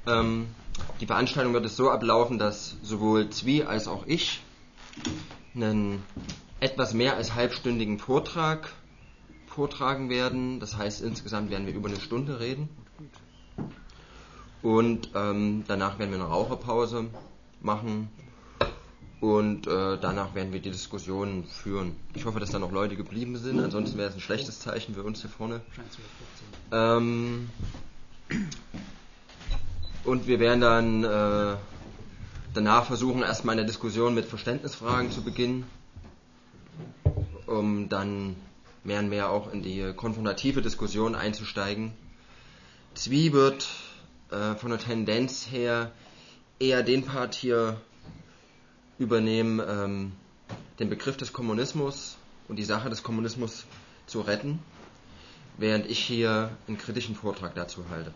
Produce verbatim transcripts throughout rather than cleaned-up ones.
Ähm, die Veranstaltung wird es so ablaufen, dass sowohl Zvi als auch ich einen etwas mehr als halbstündigen Vortrag vortragen werden. Das heißt, insgesamt werden wir über eine Stunde reden. Und ähm, danach werden wir eine Raucherpause machen. Und äh, danach werden wir die Diskussion führen. Ich hoffe, dass da noch Leute geblieben sind. Ansonsten wäre es ein schlechtes Zeichen für uns hier vorne. Ähm, und wir werden dann äh, danach versuchen, erstmal eine Diskussion mit Verständnisfragen zu beginnen, um dann mehr und mehr auch in die konfrontative Diskussion einzusteigen. Zvi wird äh, von der Tendenz her eher den Part hier übernehmen, ähm, den Begriff des Kommunismus und die Sache des Kommunismus zu retten, während ich hier einen kritischen Vortrag dazu halte.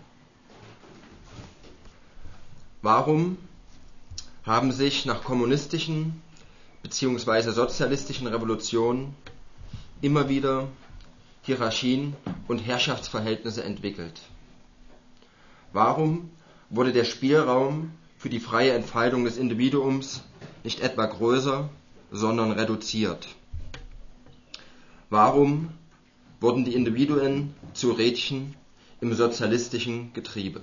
Warum haben sich nach kommunistischen bzw. sozialistischen Revolutionen immer wieder Hierarchien und Herrschaftsverhältnisse entwickelt? Warum wurde der Spielraum für die freie Entfaltung des Individuums nicht etwa größer, sondern reduziert? Warum wurden die Individuen zu Rädchen im sozialistischen Getriebe?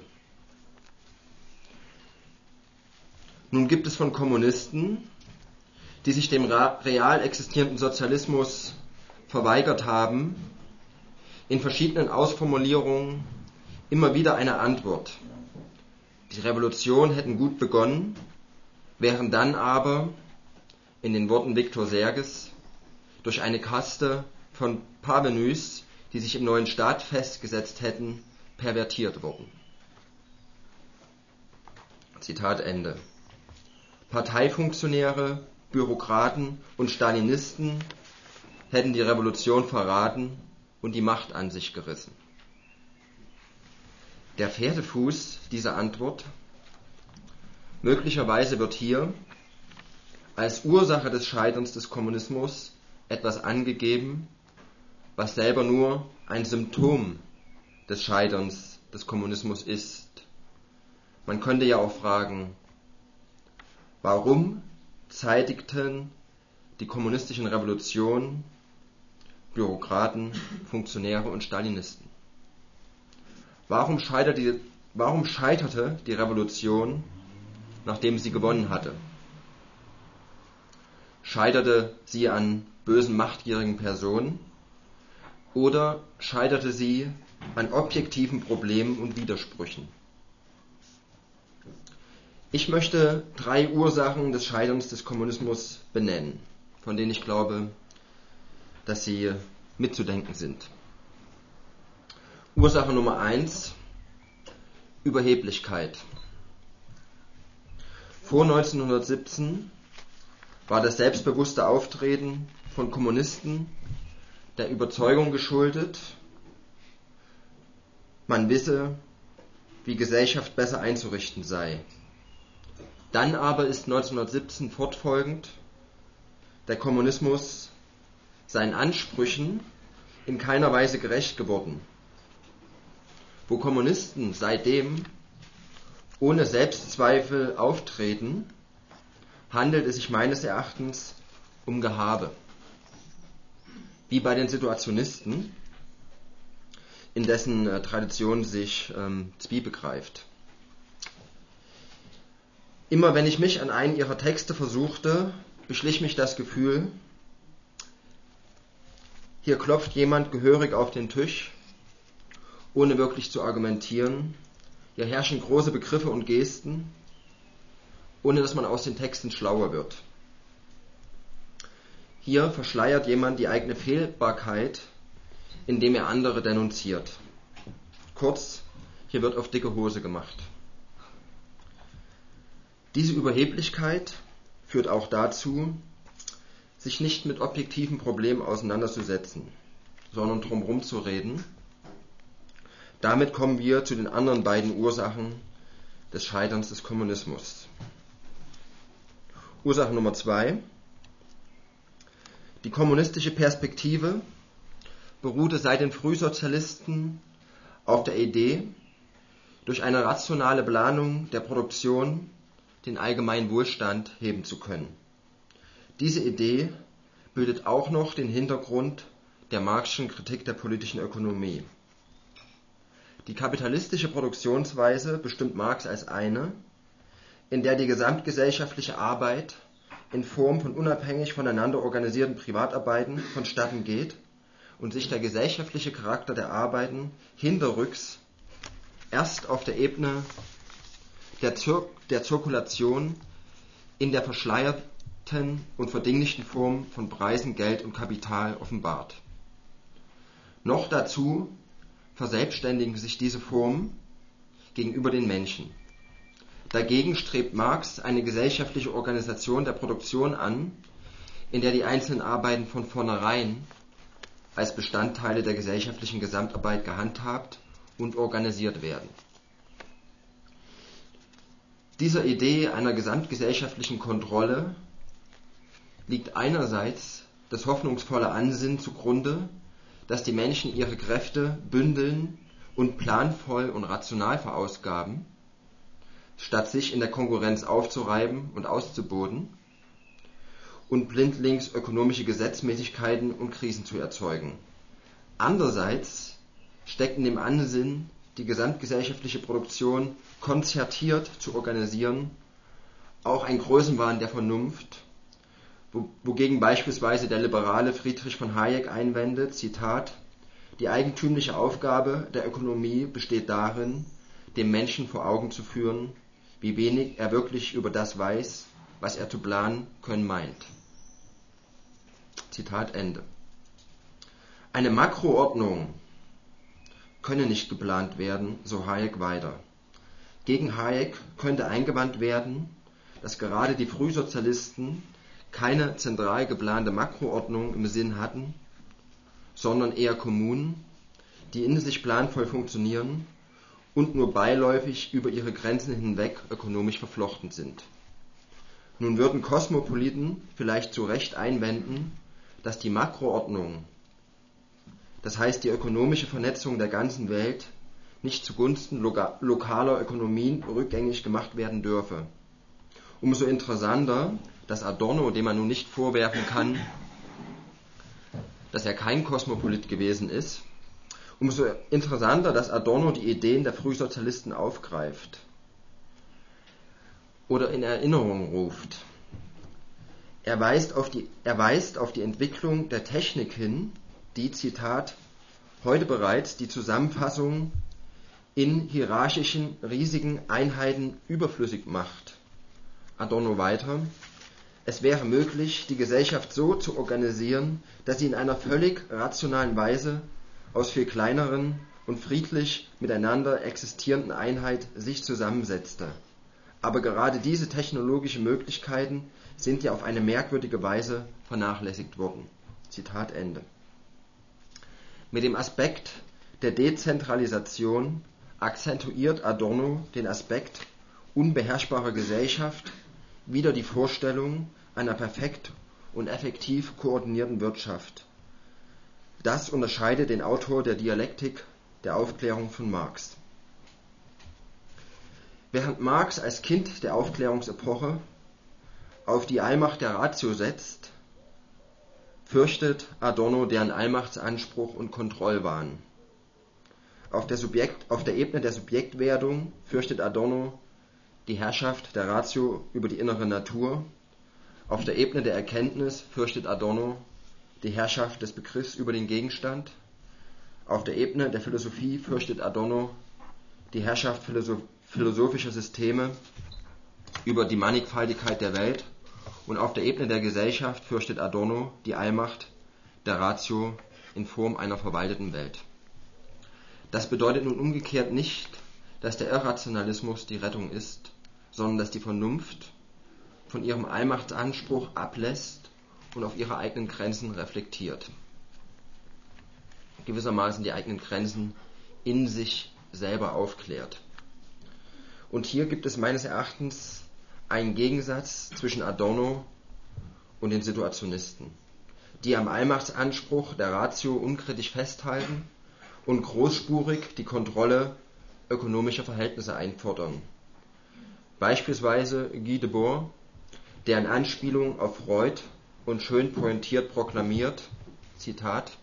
Nun gibt es von Kommunisten, die sich dem real existierenden Sozialismus verweigert haben, in verschiedenen Ausformulierungen immer wieder eine Antwort. Die Revolution hätten gut begonnen, wären dann aber, in den Worten Viktor Serges, durch eine Kaste von Parvenus, die sich im neuen Staat festgesetzt hätten, pervertiert worden. Zitat Ende. Parteifunktionäre, Bürokraten und Stalinisten hätten die Revolution verraten und die Macht an sich gerissen. Der Pferdefuß dieser Antwort: möglicherweise wird hier als Ursache des Scheiterns des Kommunismus etwas angegeben, was selber nur ein Symptom des Scheiterns des Kommunismus ist. Man könnte ja auch fragen, warum zeitigten die kommunistischen Revolutionen Bürokraten, Funktionäre und Stalinisten? Warum scheiterte, die, warum scheiterte die Revolution, nachdem sie gewonnen hatte? Scheiterte sie an bösen, machtgierigen Personen oder scheiterte sie an objektiven Problemen und Widersprüchen? Ich möchte drei Ursachen des Scheiterns des Kommunismus benennen, von denen ich glaube, dass sie mitzudenken sind. Ursache Nummer eins: Überheblichkeit. Vor neunzehnhundertsiebzehn war das selbstbewusste Auftreten von Kommunisten der Überzeugung geschuldet, man wisse, wie Gesellschaft besser einzurichten sei. Dann aber ist neunzehnhundertsiebzehn fortfolgend der Kommunismus seinen Ansprüchen in keiner Weise gerecht geworden. Wo Kommunisten seitdem ohne Selbstzweifel auftreten, handelt es sich meines Erachtens um Gehabe. Wie bei den Situationisten, in dessen äh, Tradition sich ähm, Zvi begreift. Immer wenn ich mich an einen ihrer Texte versuchte, beschlich mich das Gefühl, hier klopft jemand gehörig auf den Tisch, ohne wirklich zu argumentieren. Hier herrschen große Begriffe und Gesten, ohne dass man aus den Texten schlauer wird. Hier verschleiert jemand die eigene Fehlbarkeit, indem er andere denunziert. Kurz, hier wird auf dicke Hose gemacht. Diese Überheblichkeit führt auch dazu, sich nicht mit objektiven Problemen auseinanderzusetzen, sondern drumherum zu reden. Damit kommen wir zu den anderen beiden Ursachen des Scheiterns des Kommunismus. Ursache Nummer zwei: Die kommunistische Perspektive beruhte seit den Frühsozialisten auf der Idee, durch eine rationale Planung der Produktion den allgemeinen Wohlstand heben zu können. Diese Idee bildet auch noch den Hintergrund der Marxischen Kritik der politischen Ökonomie. Die kapitalistische Produktionsweise bestimmt Marx als eine, in der die gesamtgesellschaftliche Arbeit in Form von unabhängig voneinander organisierten Privatarbeiten vonstatten geht und sich der gesellschaftliche Charakter der Arbeiten hinterrücks erst auf der Ebene der, Zir- der Zirkulation in der verschleierten und verdinglichten Form von Preisen, Geld und Kapital offenbart. Noch dazu verselbstständigen sich diese Formen gegenüber den Menschen. Dagegen strebt Marx eine gesellschaftliche Organisation der Produktion an, in der die einzelnen Arbeiten von vornherein als Bestandteile der gesellschaftlichen Gesamtarbeit gehandhabt und organisiert werden. Dieser Idee einer gesamtgesellschaftlichen Kontrolle liegt einerseits das hoffnungsvolle Ansinnen zugrunde, dass die Menschen ihre Kräfte bündeln und planvoll und rational verausgaben, statt sich in der Konkurrenz aufzureiben und auszuboten und blindlings ökonomische Gesetzmäßigkeiten und Krisen zu erzeugen. Andererseits steckt in dem Ansinnen, die gesamtgesellschaftliche Produktion konzertiert zu organisieren, auch ein Größenwahn der Vernunft, wogegen beispielsweise der liberale Friedrich von Hayek einwendet, Zitat, die eigentümliche Aufgabe der Ökonomie besteht darin, dem Menschen vor Augen zu führen, wie wenig er wirklich über das weiß, was er zu planen können meint. Zitat Ende. Eine Makroordnung könne nicht geplant werden, so Hayek weiter. Gegen Hayek könnte eingewandt werden, dass gerade die Frühsozialisten keine zentral geplante Makroordnung im Sinn hatten, sondern eher Kommunen, die in sich planvoll funktionieren und nur beiläufig über ihre Grenzen hinweg ökonomisch verflochten sind. Nun würden Kosmopoliten vielleicht zu Recht einwenden, dass die Makroordnung, das heißt die ökonomische Vernetzung der ganzen Welt, nicht zugunsten loka- lokaler Ökonomien rückgängig gemacht werden dürfe. Umso interessanter, dass Adorno, dem man nun nicht vorwerfen kann, dass er kein Kosmopolit gewesen ist, umso interessanter, dass Adorno die Ideen der Frühsozialisten aufgreift oder in Erinnerung ruft. Er weist auf die, er weist auf die Entwicklung der Technik hin, die, Zitat, heute bereits die Zusammenfassung in hierarchischen, riesigen Einheiten überflüssig macht. Adorno weiter: Es wäre möglich, die Gesellschaft so zu organisieren, dass sie in einer völlig rationalen Weise aus viel kleineren und friedlich miteinander existierenden Einheiten sich zusammensetzte. Aber gerade diese technologischen Möglichkeiten sind ja auf eine merkwürdige Weise vernachlässigt worden. Zitat Ende. Mit dem Aspekt der Dezentralisation akzentuiert Adorno den Aspekt unbeherrschbarer Gesellschaft, wieder die Vorstellung einer perfekt und effektiv koordinierten Wirtschaft. Das unterscheidet den Autor der Dialektik der Aufklärung von Marx. Während Marx als Kind der Aufklärungsepoche auf die Allmacht der Ratio setzt, fürchtet Adorno deren Allmachtsanspruch und Kontrollwahn. Auf der, Subjekt, auf der Ebene der Subjektwerdung fürchtet Adorno die Herrschaft der Ratio über die innere Natur. Auf der Ebene der Erkenntnis fürchtet Adorno die Herrschaft des Begriffs über den Gegenstand. Auf der Ebene der Philosophie fürchtet Adorno die Herrschaft philosoph- philosophischer Systeme über die Mannigfaltigkeit der Welt. Und auf der Ebene der Gesellschaft fürchtet Adorno die Allmacht der Ratio in Form einer verwalteten Welt. Das bedeutet nun umgekehrt nicht, dass der Irrationalismus die Rettung ist, sondern dass die Vernunft von ihrem Allmachtsanspruch ablässt und auf ihre eigenen Grenzen reflektiert. Gewissermaßen die eigenen Grenzen in sich selber aufklärt. Und hier gibt es meines Erachtens einen Gegensatz zwischen Adorno und den Situationisten, die am Allmachtsanspruch der Ratio unkritisch festhalten und großspurig die Kontrolle ökonomischer Verhältnisse einfordern. Beispielsweise Guy Debord, der in Anspielung auf Freud und schön pointiert proklamiert, Zitat,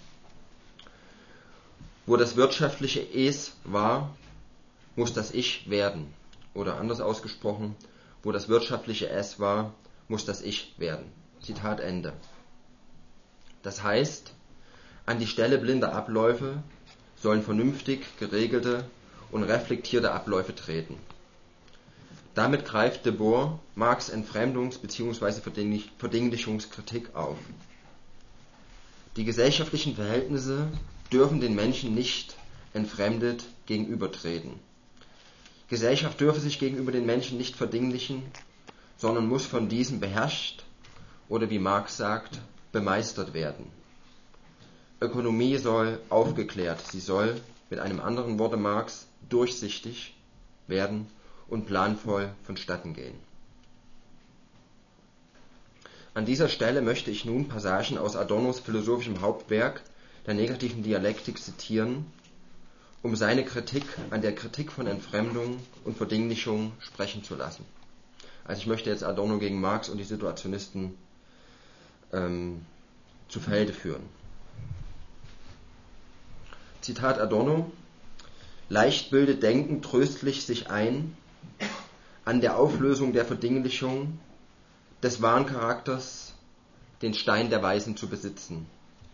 wo das wirtschaftliche Es war, muss das Ich werden. Oder anders ausgesprochen, wo das wirtschaftliche Es war, muss das Ich werden. Zitat Ende. Das heißt, an die Stelle blinder Abläufe sollen vernünftig geregelte und reflektierte Abläufe treten. Damit greift Debord Marx' Entfremdungs- bzw. Verdinglichungskritik auf. Die gesellschaftlichen Verhältnisse dürfen den Menschen nicht entfremdet gegenübertreten. Gesellschaft dürfe sich gegenüber den Menschen nicht verdinglichen, sondern muss von diesem beherrscht oder, wie Marx sagt, bemeistert werden. Ökonomie soll aufgeklärt, sie soll, mit einem anderen Worte Marx, durchsichtig werden und planvoll vonstatten gehen. An dieser Stelle möchte ich nun Passagen aus Adornos philosophischem Hauptwerk der negativen Dialektik zitieren, um seine Kritik an der Kritik von Entfremdung und Verdinglichung sprechen zu lassen. Also ich möchte jetzt Adorno gegen Marx und die Situationisten ähm, zu Felde führen. Zitat Adorno: Leicht bildet Denken tröstlich sich ein, an der Auflösung der Verdinglichung des wahren Charakters den Stein der Weisen zu besitzen.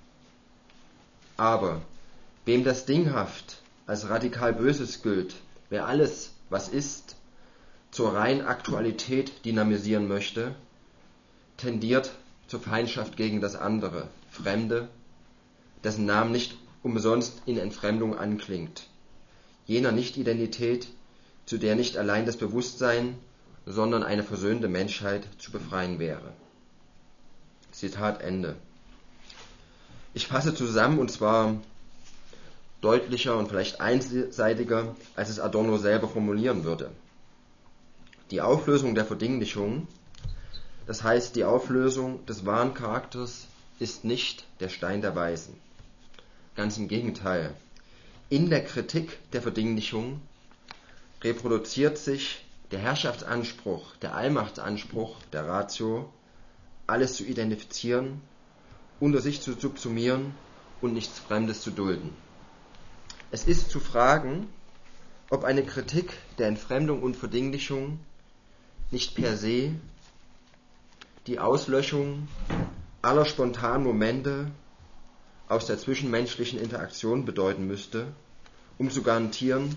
Aber wem das Dinghaft als radikal Böses gilt, wer alles, was ist, zur reinen Aktualität dynamisieren möchte, tendiert zur Feindschaft gegen das andere, Fremde, dessen Namen nicht umsonst in Entfremdung anklingt, jener Nicht-Identität, zu der nicht allein das Bewusstsein, sondern eine versöhnte Menschheit zu befreien wäre. Zitat Ende. Ich fasse zusammen, und zwar deutlicher und vielleicht einseitiger, als es Adorno selber formulieren würde. Die Auflösung der Verdinglichung, das heißt die Auflösung des wahren Charakters, ist nicht der Stein der Weisen. Ganz im Gegenteil. In der Kritik der Verdinglichung reproduziert sich der Herrschaftsanspruch, der Allmachtsanspruch der Ratio, alles zu identifizieren, unter sich zu subsumieren und nichts Fremdes zu dulden. Es ist zu fragen, ob eine Kritik der Entfremdung und Verdinglichung nicht per se die Auslöschung aller spontanen Momente aus der zwischenmenschlichen Interaktion bedeuten müsste, um zu garantieren,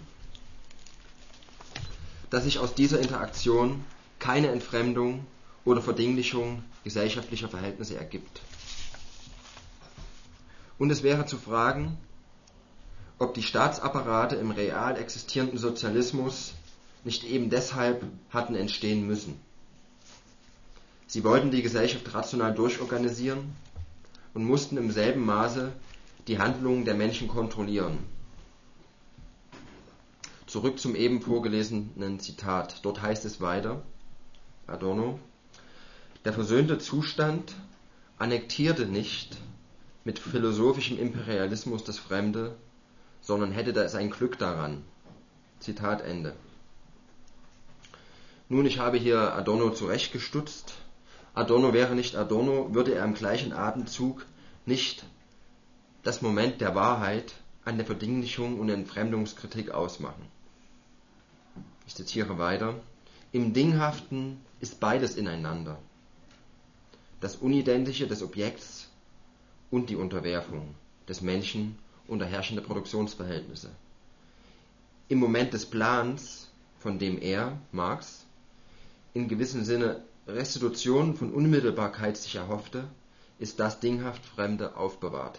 dass sich aus dieser Interaktion keine Entfremdung oder Verdinglichung gesellschaftlicher Verhältnisse ergibt. Und es wäre zu fragen, ob die Staatsapparate im real existierenden Sozialismus nicht eben deshalb hatten entstehen müssen. Sie wollten die Gesellschaft rational durchorganisieren und mussten im selben Maße die Handlungen der Menschen kontrollieren. Zurück zum eben vorgelesenen Zitat. Dort heißt es weiter, Adorno: Der versöhnte Zustand annektierte nicht mit philosophischem Imperialismus das Fremde, sondern hätte da sein Glück daran. Zitat Ende. Nun, ich habe hier Adorno zurechtgestutzt. Adorno wäre nicht Adorno, würde er im gleichen Atemzug nicht das Moment der Wahrheit an der Verdinglichung und Entfremdungskritik ausmachen. Ich zitiere weiter: Im Dinghaften ist beides ineinander. Das Unidentische des Objekts und die Unterwerfung des Menschen unter herrschende Produktionsverhältnisse. Im Moment des Plans, von dem er, Marx, in gewissem Sinne Restitution von Unmittelbarkeit sich erhoffte, ist das dinghaft Fremde aufbewahrt.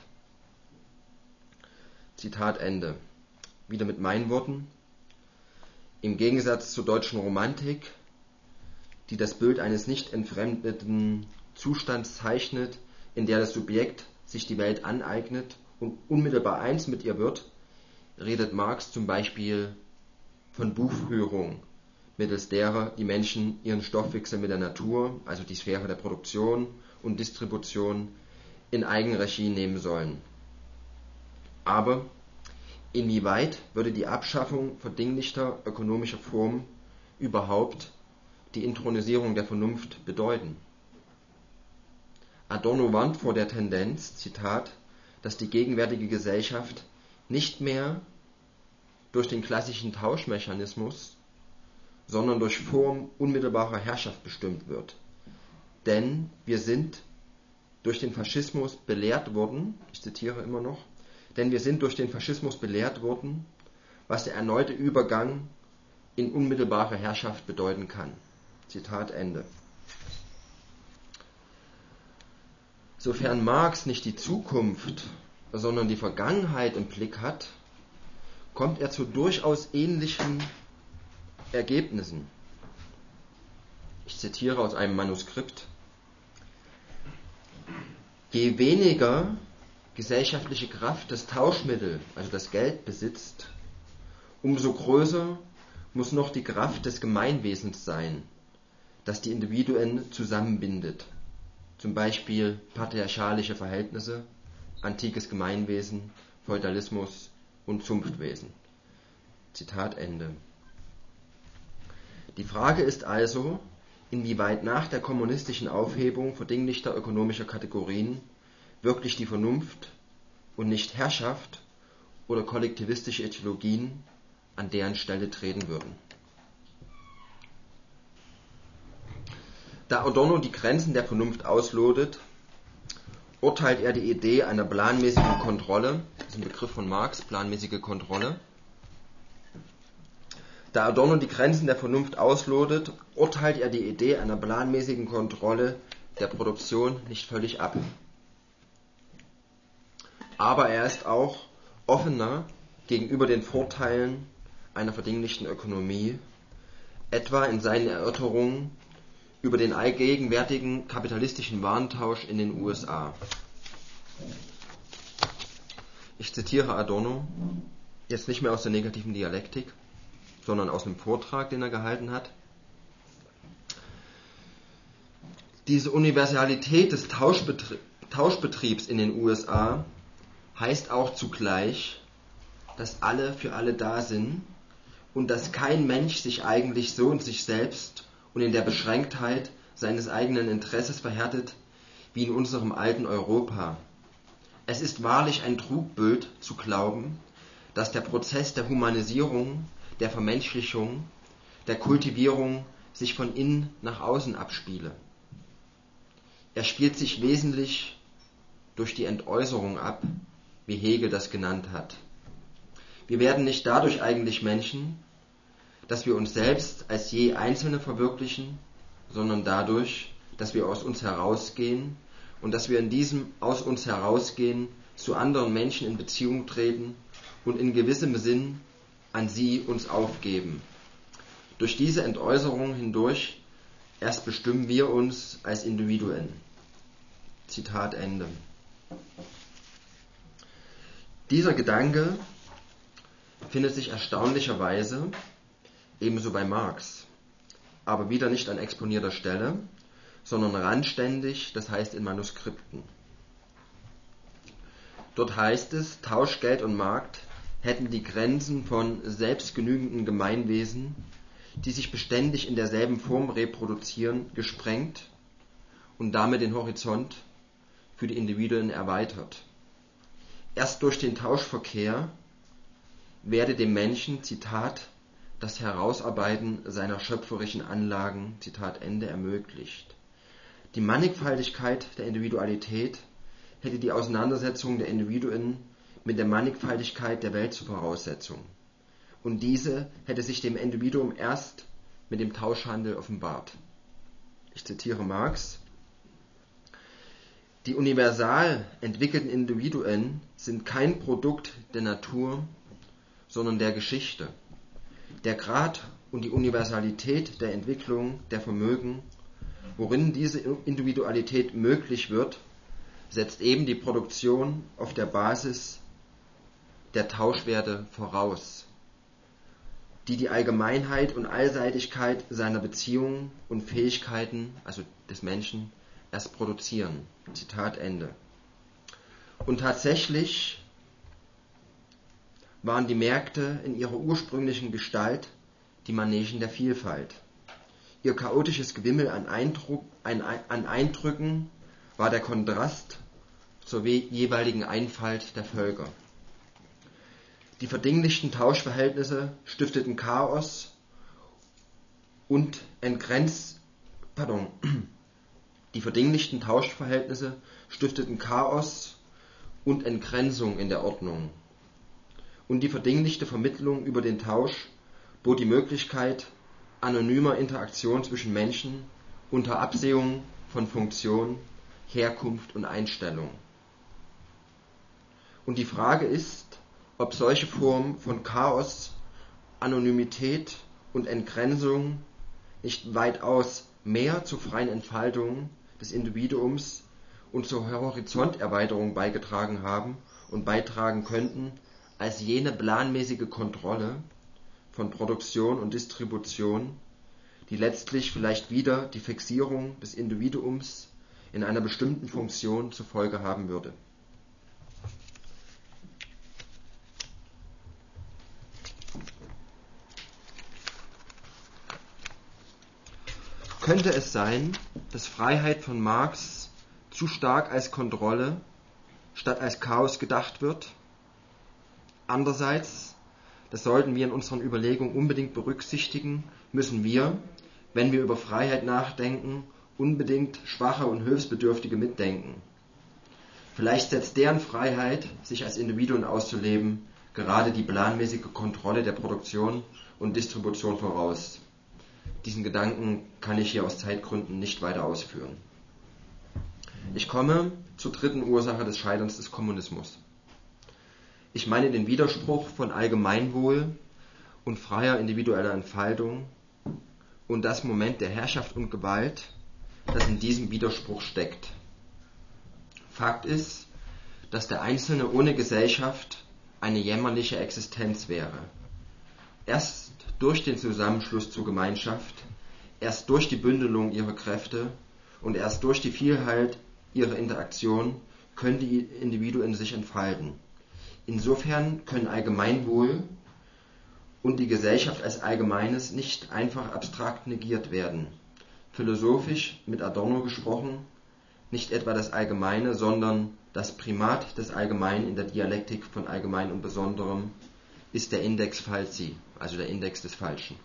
Zitat Ende. Wieder mit meinen Worten: Im Gegensatz zur deutschen Romantik, die das Bild eines nicht entfremdeten Zustands zeichnet, in der das Subjekt sich die Welt aneignet und unmittelbar eins mit ihr wird, redet Marx zum Beispiel von Buchführung, mittels derer die Menschen ihren Stoffwechsel mit der Natur, also die Sphäre der Produktion und Distribution, in Eigenregie nehmen sollen. Aber Inwieweit würde die Abschaffung verdinglichter ökonomischer Formen überhaupt die Inthronisierung der Vernunft bedeuten? Adorno warnt vor der Tendenz, Zitat, dass die gegenwärtige Gesellschaft nicht mehr durch den klassischen Tauschmechanismus, sondern durch Formen unmittelbarer Herrschaft bestimmt wird. Denn wir sind durch den Faschismus belehrt worden, ich zitiere immer noch, denn wir sind durch den Faschismus belehrt worden, was der erneute Übergang in unmittelbare Herrschaft bedeuten kann. Zitat Ende. Sofern Marx nicht die Zukunft, sondern die Vergangenheit im Blick hat, kommt er zu durchaus ähnlichen Ergebnissen. Ich zitiere aus einem Manuskript: Je weniger gesellschaftliche Kraft das Tauschmittel, also das Geld, besitzt, umso größer muss noch die Kraft des Gemeinwesens sein, das die Individuen zusammenbindet. Zum Beispiel patriarchalische Verhältnisse, antikes Gemeinwesen, Feudalismus und Zunftwesen. Zitat Ende. Die Frage ist also, inwieweit nach der kommunistischen Aufhebung verdinglichter ökonomischer Kategorien wirklich die Vernunft und nicht Herrschaft oder kollektivistische Ideologien an deren Stelle treten würden. Da Adorno die Grenzen der Vernunft auslotet, urteilt er die Idee einer planmäßigen Kontrolle, das ist ein Begriff von Marx, planmäßige Kontrolle. Da Adorno die Grenzen der Vernunft auslotet, urteilt er die Idee einer planmäßigen Kontrolle der Produktion nicht völlig ab. Aber er ist auch offener gegenüber den Vorteilen einer verdinglichten Ökonomie, etwa in seinen Erörterungen über den allgegenwärtigen kapitalistischen Warentausch in den U S A. Ich zitiere Adorno, jetzt nicht mehr aus der negativen Dialektik, sondern aus einem Vortrag, den er gehalten hat. Diese Universalität des Tauschbetrie- Tauschbetriebs in den U S A heißt auch zugleich, dass alle für alle da sind und dass kein Mensch sich eigentlich so in sich selbst und in der Beschränktheit seines eigenen Interesses verhärtet wie in unserem alten Europa. Es ist wahrlich ein Trugbild zu glauben, dass der Prozess der Humanisierung, der Vermenschlichung, der Kultivierung sich von innen nach außen abspiele. Er spielt sich wesentlich durch die Entäußerung ab, wie Hegel das genannt hat. Wir werden nicht dadurch eigentlich Menschen, dass wir uns selbst als je Einzelne verwirklichen, sondern dadurch, dass wir aus uns herausgehen und dass wir in diesem aus uns herausgehen zu anderen Menschen in Beziehung treten und in gewissem Sinn an sie uns aufgeben. Durch diese Entäußerung hindurch erst bestimmen wir uns als Individuen. Zitat Ende. Dieser Gedanke findet sich erstaunlicherweise ebenso bei Marx, aber wieder nicht an exponierter Stelle, sondern randständig, das heißt in Manuskripten. Dort heißt es, Tauschgeld und Markt hätten die Grenzen von selbstgenügenden Gemeinwesen, die sich beständig in derselben Form reproduzieren, gesprengt und damit den Horizont für die Individuen erweitert. Erst durch den Tauschverkehr werde dem Menschen, Zitat, das Herausarbeiten seiner schöpferischen Anlagen, Zitat Ende, ermöglicht. Die Mannigfaltigkeit der Individualität hätte die Auseinandersetzung der Individuen mit der Mannigfaltigkeit der Welt zur Voraussetzung. Und diese hätte sich dem Individuum erst mit dem Tauschhandel offenbart. Ich zitiere Marx: Die universal entwickelten Individuen sind kein Produkt der Natur, sondern der Geschichte. Der Grad und die Universalität der Entwicklung der Vermögen, worin diese Individualität möglich wird, setzt eben die Produktion auf der Basis der Tauschwerte voraus, die die Allgemeinheit und Allseitigkeit seiner Beziehungen und Fähigkeiten, also des Menschen, erst produzieren. Zitat Ende. Und tatsächlich waren die Märkte in ihrer ursprünglichen Gestalt die Manegen der Vielfalt. Ihr chaotisches Gewimmel an, Eindruck, an, an Eindrücken war der Kontrast zur jeweiligen Einfalt der Völker. Die verdinglichten Tauschverhältnisse stifteten Chaos und entgrenz, pardon, die verdinglichten Tauschverhältnisse stifteten Chaos und Entgrenzung in der Ordnung. Und die verdinglichte Vermittlung über den Tausch bot die Möglichkeit anonymer Interaktion zwischen Menschen unter Absehung von Funktion, Herkunft und Einstellung. Und die Frage ist, ob solche Formen von Chaos, Anonymität und Entgrenzung nicht weitaus mehr zur freien Entfaltung des Individuums und zur Horizonterweiterung beigetragen haben und beitragen könnten, als jene planmäßige Kontrolle von Produktion und Distribution, die letztlich vielleicht wieder die Fixierung des Individuums in einer bestimmten Funktion zur Folge haben würde. Könnte es sein, dass Freiheit von Marx zu stark als Kontrolle statt als Chaos gedacht wird? Andererseits, das sollten wir in unseren Überlegungen unbedingt berücksichtigen, müssen wir, wenn wir über Freiheit nachdenken, unbedingt Schwache und Hilfsbedürftige mitdenken. Vielleicht setzt deren Freiheit, sich als Individuen auszuleben, gerade die planmäßige Kontrolle der Produktion und Distribution voraus. Diesen Gedanken kann ich hier aus Zeitgründen nicht weiter ausführen. Ich komme zur dritten Ursache des Scheiterns des Kommunismus. Ich meine den Widerspruch von Allgemeinwohl und freier individueller Entfaltung und das Moment der Herrschaft und Gewalt, das in diesem Widerspruch steckt. Fakt ist, dass der Einzelne ohne Gesellschaft eine jämmerliche Existenz wäre. Erst durch den Zusammenschluss zur Gemeinschaft, erst durch die Bündelung ihrer Kräfte und erst durch die Vielheit ihrer Interaktion können die Individuen sich entfalten. Insofern können Allgemeinwohl und die Gesellschaft als Allgemeines nicht einfach abstrakt negiert werden. Philosophisch, mit Adorno gesprochen, nicht etwa das Allgemeine, sondern das Primat des Allgemeinen in der Dialektik von Allgemein und Besonderem ist der Index falsi, also der Index des Falschen.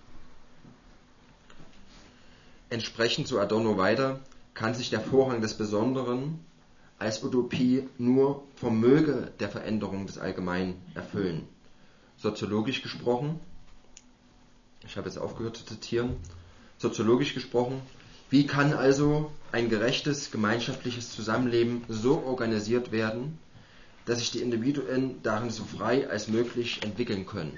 Entsprechend zu Adorno weiter kann sich der Vorrang des Besonderen als Utopie nur vermöge der Veränderung des Allgemeinen erfüllen. Soziologisch gesprochen, ich habe jetzt aufgehört zu zitieren, soziologisch gesprochen, wie kann also ein gerechtes gemeinschaftliches Zusammenleben so organisiert werden, dass sich die Individuen darin so frei als möglich entwickeln können?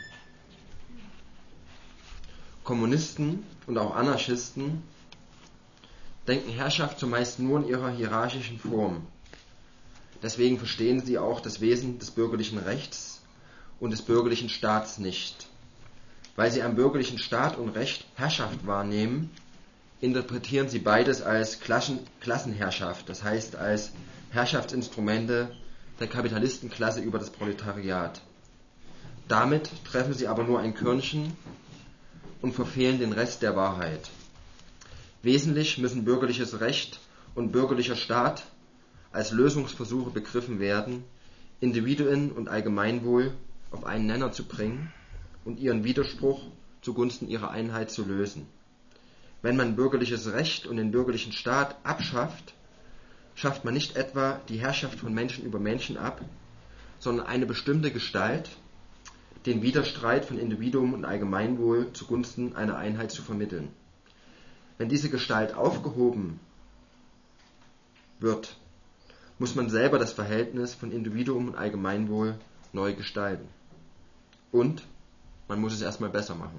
Kommunisten und auch Anarchisten denken Herrschaft zumeist nur in ihrer hierarchischen Form. Deswegen verstehen sie auch das Wesen des bürgerlichen Rechts und des bürgerlichen Staats nicht. Weil sie am bürgerlichen Staat und Recht Herrschaft wahrnehmen, interpretieren sie beides als Klassen, Klassenherrschaft, das heißt als Herrschaftsinstrumente der Kapitalistenklasse über das Proletariat. Damit treffen sie aber nur ein Körnchen und verfehlen den Rest der Wahrheit. Wesentlich müssen bürgerliches Recht und bürgerlicher Staat als Lösungsversuche begriffen werden, Individuen und Allgemeinwohl auf einen Nenner zu bringen und ihren Widerspruch zugunsten ihrer Einheit zu lösen. Wenn man bürgerliches Recht und den bürgerlichen Staat abschafft, schafft man nicht etwa die Herrschaft von Menschen über Menschen ab, sondern eine bestimmte Gestalt, den Widerstreit von Individuum und Allgemeinwohl zugunsten einer Einheit zu vermitteln. Wenn diese Gestalt aufgehoben wird, muss man selber das Verhältnis von Individuum und Allgemeinwohl neu gestalten. Und man muss es erstmal besser machen.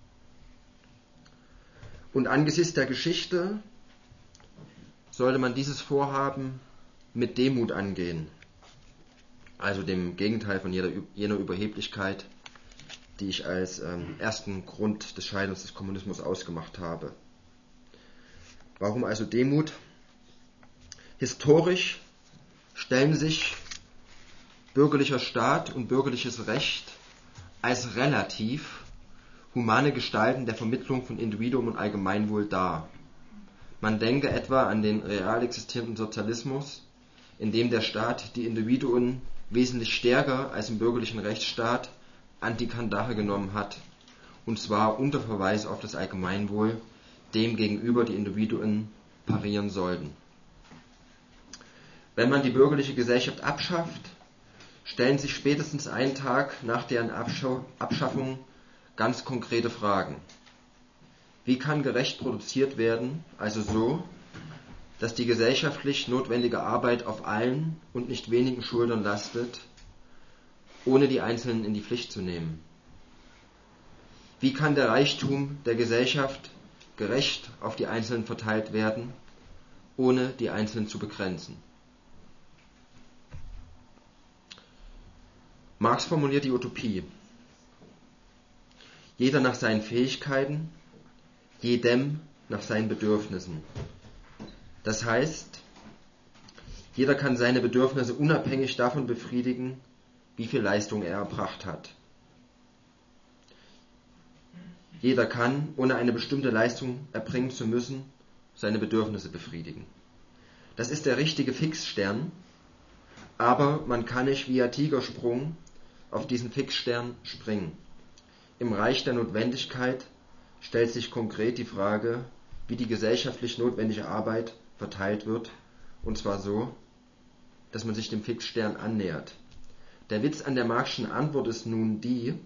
Und angesichts der Geschichte sollte man dieses Vorhaben mit Demut angehen, also dem Gegenteil von jeder, jener Überheblichkeit, die ich als ähm, ersten Grund des Scheiterns des Kommunismus ausgemacht habe. Warum also Demut? Historisch stellen sich bürgerlicher Staat und bürgerliches Recht als relativ humane Gestalten der Vermittlung von Individuum und Allgemeinwohl dar. Man denke etwa an den real existierenden Sozialismus, in dem der Staat die Individuen wesentlich stärker als im bürgerlichen Rechtsstaat an die Kandare genommen hat, und zwar unter Verweis auf das Allgemeinwohl, dem gegenüber die Individuen parieren sollten. Wenn man die bürgerliche Gesellschaft abschafft, stellen sich spätestens einen Tag nach deren Abschaffung ganz konkrete Fragen. Wie kann gerecht produziert werden, also so, dass die gesellschaftlich notwendige Arbeit auf allen und nicht wenigen Schultern lastet, ohne die Einzelnen in die Pflicht zu nehmen? Wie kann der Reichtum der Gesellschaft gerecht auf die Einzelnen verteilt werden, ohne die Einzelnen zu begrenzen? Marx formuliert die Utopie. Jeder nach seinen Fähigkeiten, jedem nach seinen Bedürfnissen. Das heißt, jeder kann seine Bedürfnisse unabhängig davon befriedigen, wie viel Leistung er erbracht hat. Jeder kann, ohne eine bestimmte Leistung erbringen zu müssen, seine Bedürfnisse befriedigen. Das ist der richtige Fixstern, aber man kann nicht via Tigersprung auf diesen Fixstern springen. Im Reich der Notwendigkeit stellt sich konkret die Frage, wie die gesellschaftlich notwendige Arbeit verteilt wird, und zwar so, dass man sich dem Fixstern annähert. Der Witz an der Marxischen Antwort ist nun die,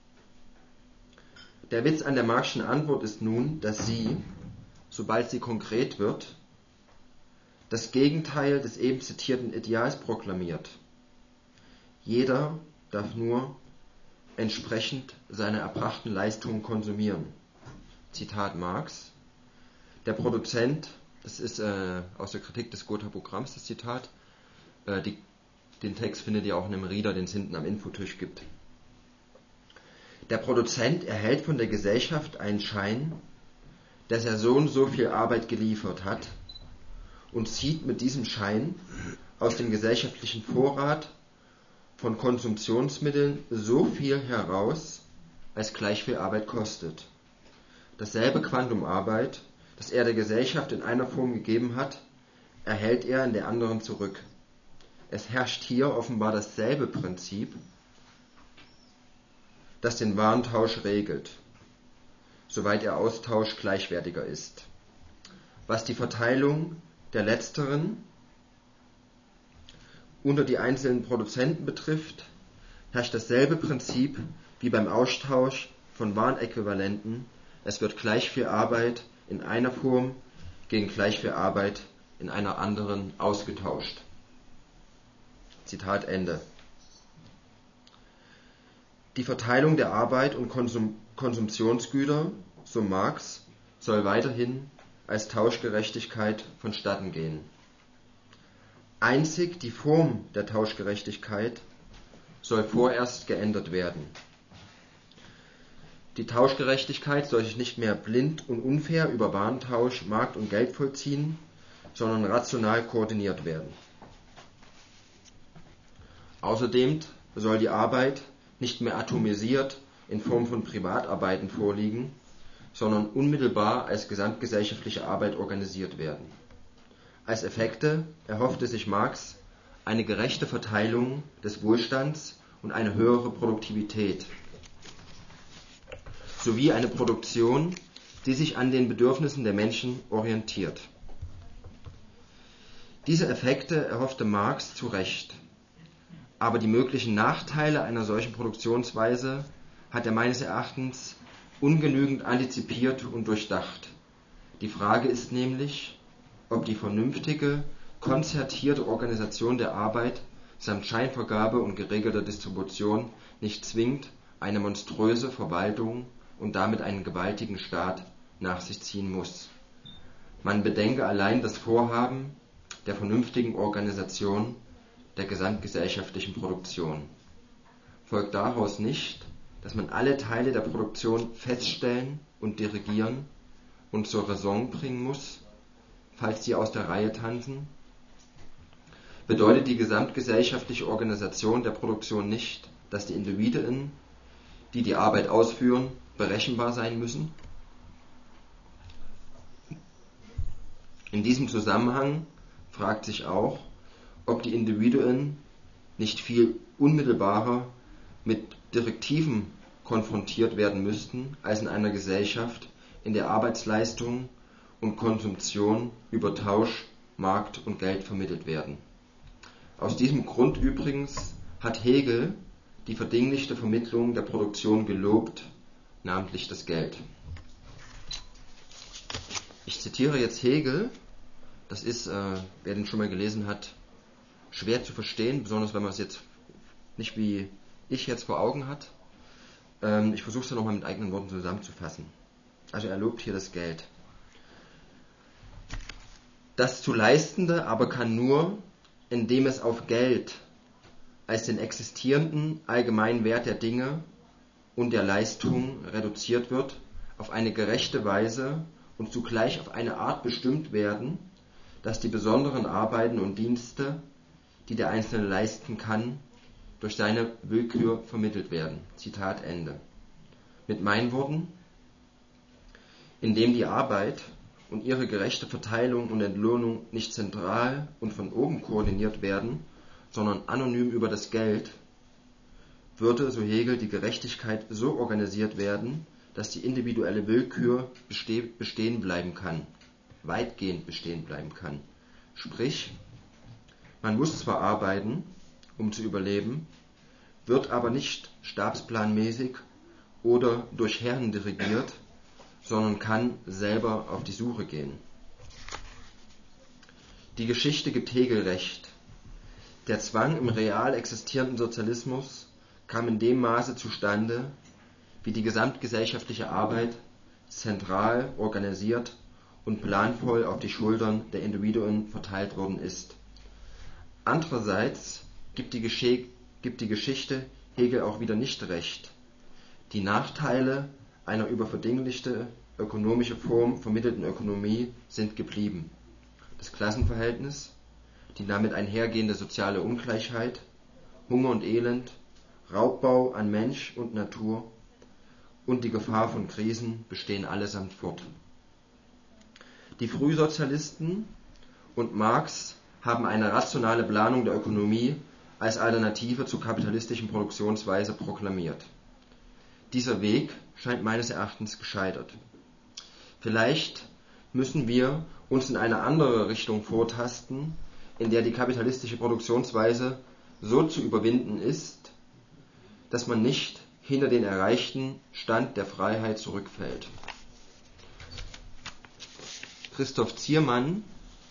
der Witz an der Marxischen Antwort ist nun, dass sie, sobald sie konkret wird, das Gegenteil des eben zitierten Ideals proklamiert. Jeder darf nur entsprechend seiner erbrachten Leistungen konsumieren. Zitat Marx. Der Produzent, das ist äh, aus der Kritik des Gotha-Programms das Zitat, äh, die, den Text findet ihr auch in einem Reader, den es hinten am Infotisch gibt. Der Produzent erhält von der Gesellschaft einen Schein, dass er so und so viel Arbeit geliefert hat, und zieht mit diesem Schein aus dem gesellschaftlichen Vorrat von Konsumptionsmitteln so viel heraus, als gleich viel Arbeit kostet. Dasselbe Quantum Arbeit, das er der Gesellschaft in einer Form gegeben hat, erhält er in der anderen zurück. Es herrscht hier offenbar dasselbe Prinzip, das den Warentausch regelt, soweit der Austausch gleichwertiger ist. Was die Verteilung der letzteren unter die einzelnen Produzenten betrifft, herrscht dasselbe Prinzip wie beim Austausch von Warenäquivalenten. Es wird gleich viel Arbeit in einer Form gegen gleich viel Arbeit in einer anderen ausgetauscht. Zitat Ende. Die Verteilung der Arbeit und Konsum- Konsumptionsgüter, so Marx, soll weiterhin als Tauschgerechtigkeit vonstatten gehen. Einzig die Form der Tauschgerechtigkeit soll vorerst geändert werden. Die Tauschgerechtigkeit soll sich nicht mehr blind und unfair über Warentausch, Markt und Geld vollziehen, sondern rational koordiniert werden. Außerdem soll die Arbeit nicht mehr atomisiert in Form von Privatarbeiten vorliegen, sondern unmittelbar als gesamtgesellschaftliche Arbeit organisiert werden. Als Effekte erhoffte sich Marx eine gerechte Verteilung des Wohlstands und eine höhere Produktivität, sowie eine Produktion, die sich an den Bedürfnissen der Menschen orientiert. Diese Effekte erhoffte Marx zu Recht, aber die möglichen Nachteile einer solchen Produktionsweise hat er meines Erachtens ungenügend antizipiert und durchdacht. Die Frage ist nämlich, ob die vernünftige, konzertierte Organisation der Arbeit samt Scheinvergabe und geregelter Distribution nicht zwingend eine monströse Verwaltung und damit einen gewaltigen Staat nach sich ziehen muss. Man bedenke allein das Vorhaben der vernünftigen Organisation der gesamtgesellschaftlichen Produktion. Folgt daraus nicht, dass man alle Teile der Produktion feststellen und dirigieren und zur Raison bringen muss, falls sie aus der Reihe tanzen? Bedeutet die gesamtgesellschaftliche Organisation der Produktion nicht, dass die Individuen, die die Arbeit ausführen, berechenbar sein müssen. In diesem Zusammenhang fragt sich auch, ob die Individuen nicht viel unmittelbarer mit Direktiven konfrontiert werden müssten, als in einer Gesellschaft, in der Arbeitsleistung und Konsumption über Tausch, Markt und Geld vermittelt werden. Aus diesem Grund übrigens hat Hegel die verdinglichte Vermittlung der Produktion gelobt, namentlich das Geld. Ich zitiere jetzt Hegel, das ist, äh, wer den schon mal gelesen hat, schwer zu verstehen, besonders wenn man es jetzt nicht wie ich jetzt vor Augen hat. Ähm, ich versuche es dann nochmal mit eigenen Worten zusammenzufassen. Also er lobt hier das Geld. Das zu Leistende aber kann nur, indem es auf Geld als den existierenden allgemeinen Wert der Dinge und der Leistung reduziert wird, auf eine gerechte Weise und zugleich auf eine Art bestimmt werden, dass die besonderen Arbeiten und Dienste, die der Einzelne leisten kann, durch seine Willkür vermittelt werden. Zitat Ende. Mit meinen Worten, indem die Arbeit und ihre gerechte Verteilung und Entlohnung nicht zentral und von oben koordiniert werden, sondern anonym über das Geld, würde, so Hegel, die Gerechtigkeit so organisiert werden, dass die individuelle Willkür bestehen bleiben kann, weitgehend bestehen bleiben kann. Sprich, man muss zwar arbeiten, um zu überleben, wird aber nicht stabsplanmäßig oder durch Herren dirigiert, sondern kann selber auf die Suche gehen. Die Geschichte gibt Hegel recht. Der Zwang im real existierenden Sozialismus kam in dem Maße zustande, wie die gesamtgesellschaftliche Arbeit zentral organisiert und planvoll auf die Schultern der Individuen verteilt worden ist. Andererseits gibt die, Gesche- gibt die Geschichte Hegel auch wieder nicht recht. Die Nachteile einer über verdinglichte ökonomische Form vermittelten Ökonomie sind geblieben. Das Klassenverhältnis, die damit einhergehende soziale Ungleichheit, Hunger und Elend, Raubbau an Mensch und Natur und die Gefahr von Krisen bestehen allesamt fort. Die Frühsozialisten und Marx haben eine rationale Planung der Ökonomie als Alternative zur kapitalistischen Produktionsweise proklamiert. Dieser Weg scheint meines Erachtens gescheitert. Vielleicht müssen wir uns in eine andere Richtung vortasten, in der die kapitalistische Produktionsweise so zu überwinden ist, dass man nicht hinter den erreichten Stand der Freiheit zurückfällt. Christoph Ziermann,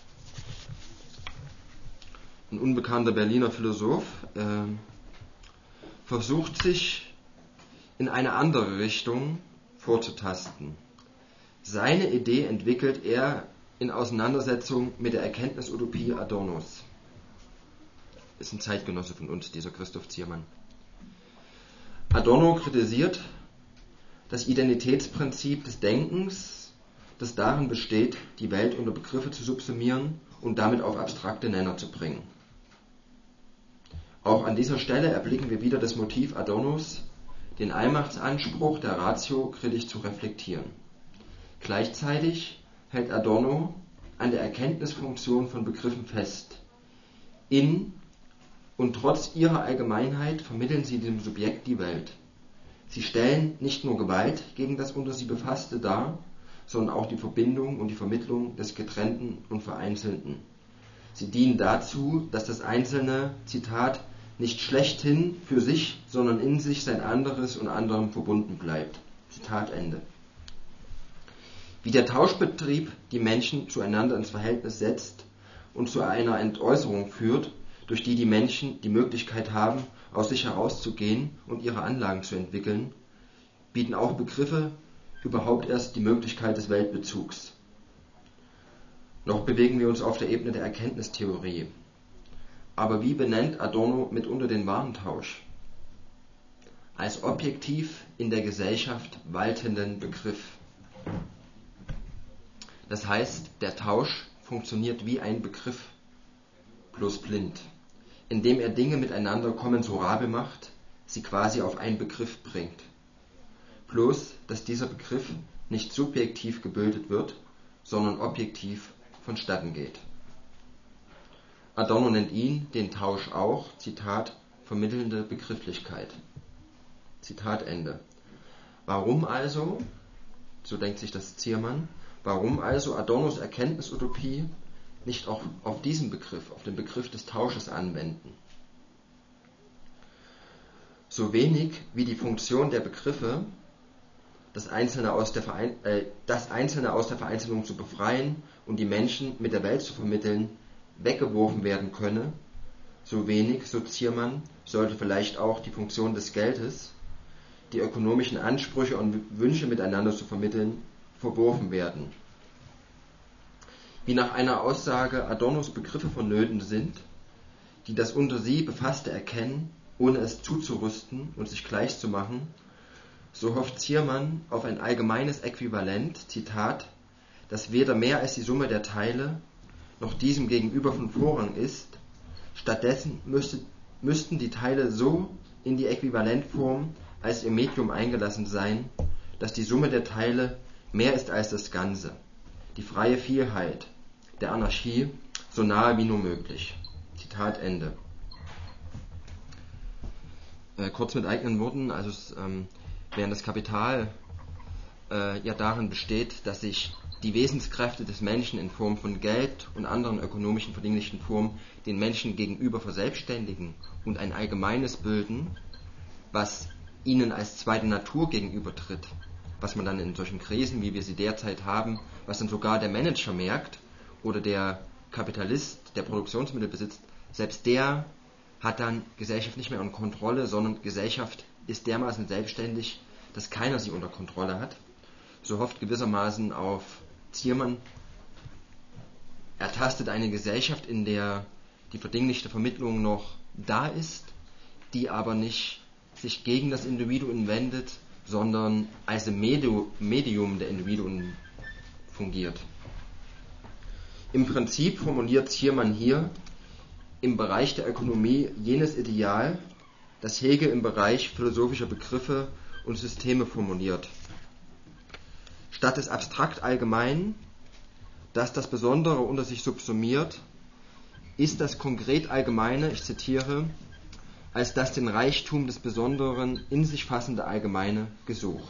ein unbekannter Berliner Philosoph, äh, versucht sich in eine andere Richtung vorzutasten. Seine Idee entwickelt er in Auseinandersetzung mit der Erkenntnisutopie Adornos. Ist ein Zeitgenosse von uns, dieser Christoph Ziermann. Adorno kritisiert das Identitätsprinzip des Denkens, das darin besteht, die Welt unter Begriffe zu subsumieren und damit auf abstrakte Nenner zu bringen. Auch an dieser Stelle erblicken wir wieder das Motiv Adornos, den Allmachtsanspruch der Ratio kritisch zu reflektieren. Gleichzeitig hält Adorno an der Erkenntnisfunktion von Begriffen fest. In und trotz ihrer Allgemeinheit vermitteln sie dem Subjekt die Welt. Sie stellen nicht nur Gewalt gegen das unter sie Befasste dar, sondern auch die Verbindung und die Vermittlung des Getrennten und Vereinzelten. Sie dienen dazu, dass das Einzelne, Zitat, nicht schlechthin für sich, sondern in sich sein anderes und anderem verbunden bleibt. Zitat Ende. Wie der Tauschbetrieb die Menschen zueinander ins Verhältnis setzt und zu einer Entäußerung führt, durch die die Menschen die Möglichkeit haben, aus sich herauszugehen und ihre Anlagen zu entwickeln, bieten auch Begriffe überhaupt erst die Möglichkeit des Weltbezugs. Noch bewegen wir uns auf der Ebene der Erkenntnistheorie. Aber wie benennt Adorno mitunter den Warentausch? Als objektiv in der Gesellschaft waltenden Begriff. Das heißt, der Tausch funktioniert wie ein Begriff, bloß blind, indem er Dinge miteinander kommensurabel macht, sie quasi auf einen Begriff bringt. bloß dass dieser Begriff nicht subjektiv gebildet wird, sondern objektiv vonstatten geht. Adorno nennt ihn, den Tausch auch, Zitat, vermittelnde Begrifflichkeit. Zitat Ende. Warum also, so denkt sich das Ziermann, warum also Adornos Erkenntnisutopie nicht auch auf diesen Begriff, auf den Begriff des Tausches anwenden? So wenig wie die Funktion der Begriffe, das Einzelne aus der, Verein, äh, das Einzelne aus der Vereinzelung zu befreien und die Menschen mit der Welt zu vermitteln, weggeworfen werden könne, so wenig, so Ziermann, sollte vielleicht auch die Funktion des Geldes, die ökonomischen Ansprüche und Wünsche miteinander zu vermitteln, verworfen werden. Wie nach einer Aussage Adornos Begriffe vonnöten sind, die das unter sie Befasste erkennen, ohne es zuzurüsten und sich gleich zu machen, so hofft Ziermann auf ein allgemeines Äquivalent, Zitat, das weder mehr als die Summe der Teile noch diesem gegenüber von Vorrang ist. Stattdessen müsste, müssten die Teile so in die Äquivalentform als ihr Medium eingelassen sein, dass die Summe der Teile mehr ist als das Ganze, die freie Vielheit der Anarchie so nahe wie nur möglich. Zitat Ende. Äh, kurz mit eigenen Worten, also es, ähm, während das Kapital äh, ja darin besteht, dass sich die Wesenskräfte des Menschen in Form von Geld und anderen ökonomischen verdinglichen Formen den Menschen gegenüber verselbstständigen und ein allgemeines bilden, was ihnen als zweite Natur gegenübertritt, was man dann in solchen Krisen, wie wir sie derzeit haben, was dann sogar der Manager merkt oder der Kapitalist, der Produktionsmittel besitzt, selbst der hat dann Gesellschaft nicht mehr unter Kontrolle, sondern Gesellschaft ist dermaßen selbstständig, dass keiner sie unter Kontrolle hat. So hofft gewissermaßen auf Ziermann, er tastet eine Gesellschaft, in der die verdinglichte Vermittlung noch da ist, die aber nicht sich gegen das Individuum wendet, sondern als Medium der Individuen fungiert. Im Prinzip formuliert Ziermann hier im Bereich der Ökonomie jenes Ideal, das Hegel im Bereich philosophischer Begriffe und Systeme formuliert. Statt des abstrakt Allgemeinen, das das Besondere unter sich subsumiert, ist das konkret Allgemeine, ich zitiere, als das den Reichtum des Besonderen in sich fassende Allgemeine gesucht.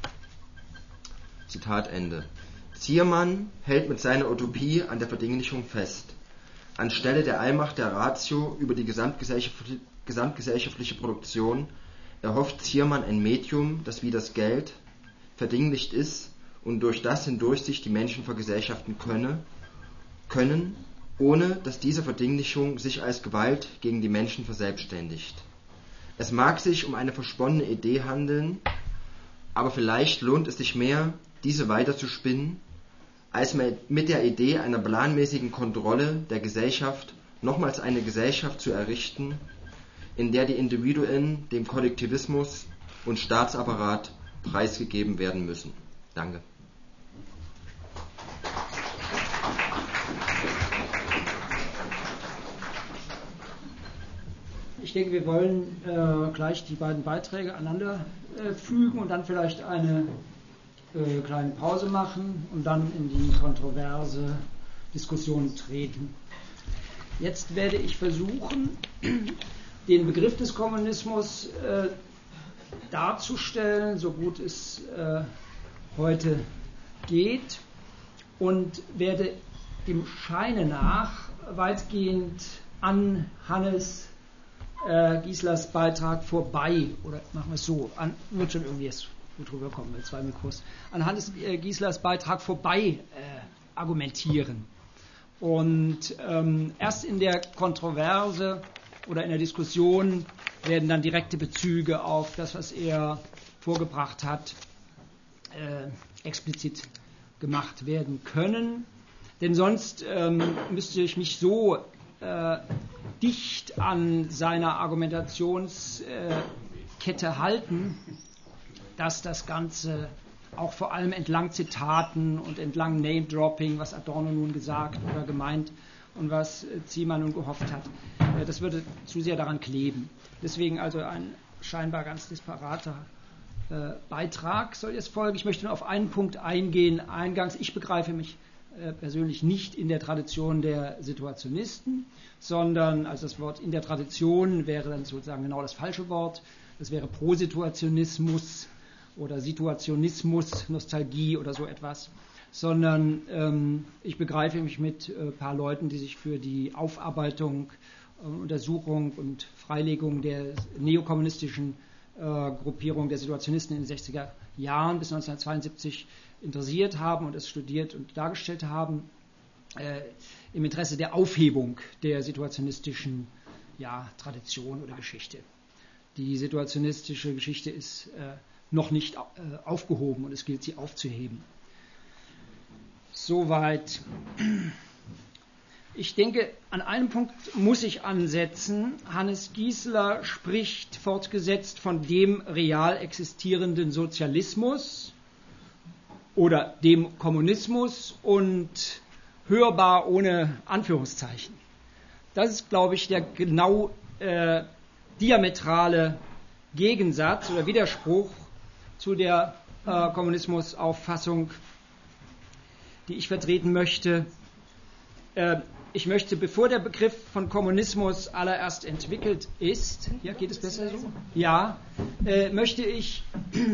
Zitat Ende. Ziermann hält mit seiner Utopie an der Verdinglichung fest. Anstelle der Allmacht der Ratio über die gesamtgesellschaftliche, gesamtgesellschaftliche Produktion erhofft Ziermann ein Medium, das wie das Geld verdinglicht ist und durch das hindurch sich die Menschen vergesellschaften könne, können, ohne dass diese Verdinglichung sich als Gewalt gegen die Menschen verselbstständigt. Es mag sich um eine versponnene Idee handeln, aber vielleicht lohnt es sich mehr, diese weiterzuspinnen, als mit der Idee einer planmäßigen Kontrolle der Gesellschaft nochmals eine Gesellschaft zu errichten, in der die Individuen dem Kollektivismus und Staatsapparat preisgegeben werden müssen. Danke. Ich denke, wir wollen äh, gleich die beiden Beiträge aneinander äh, fügen und dann vielleicht eine äh, kleine Pause machen und dann in die kontroverse Diskussion treten. Jetzt werde ich versuchen, den Begriff des Kommunismus äh, darzustellen, so gut es äh, heute geht, und werde dem Scheine nach weitgehend an Hannes äh, Gieslers Beitrag vorbei, oder machen wir es so, an, wird schon irgendwie jetzt gut rüberkommen mit zwei Mikros, an Hannes äh, Gieslers Beitrag vorbei äh, argumentieren. Und ähm, erst in der Kontroverse oder in der Diskussion werden dann direkte Bezüge auf das, was er vorgebracht hat, äh, explizit gemacht werden können. Denn sonst ähm, müsste ich mich so äh, dicht an seiner Argumentationskette äh, halten, dass das Ganze auch vor allem entlang Zitaten und entlang Name-Dropping, was Adorno nun gesagt oder gemeint und was Ziermann nun gehofft hat, das würde zu sehr daran kleben. Deswegen also ein scheinbar ganz disparater äh, Beitrag soll jetzt folgen. Ich möchte nur auf einen Punkt eingehen. Eingangs, ich begreife mich äh, persönlich nicht in der Tradition der Situationisten, sondern, also das Wort in der Tradition wäre dann sozusagen genau das falsche Wort. Das wäre Prosituationismus oder Situationismus, Nostalgie oder so etwas. Sondern ähm, ich begreife mich mit ein äh, paar Leuten, die sich für die Aufarbeitung, äh, Untersuchung und Freilegung der neokommunistischen äh, Gruppierung der Situationisten in den sechziger Jahren bis neunzehnhundertzweiundsiebzig interessiert haben und es studiert und dargestellt haben, äh, im Interesse der Aufhebung der situationistischen ja, Tradition oder Geschichte. Die situationistische Geschichte ist äh, noch nicht äh, aufgehoben und es gilt, sie aufzuheben. Soweit. Ich denke, an einem Punkt muss ich ansetzen. Hannes Giesler spricht fortgesetzt von dem real existierenden Sozialismus oder dem Kommunismus und hörbar ohne Anführungszeichen. Das ist, glaube ich, der genau äh, diametrale Gegensatz oder Widerspruch zu der äh, Kommunismusauffassung, die ich vertreten möchte. Äh, ich möchte, bevor der Begriff von Kommunismus allererst entwickelt ist, ja, geht es besser so? Ja, äh, möchte ich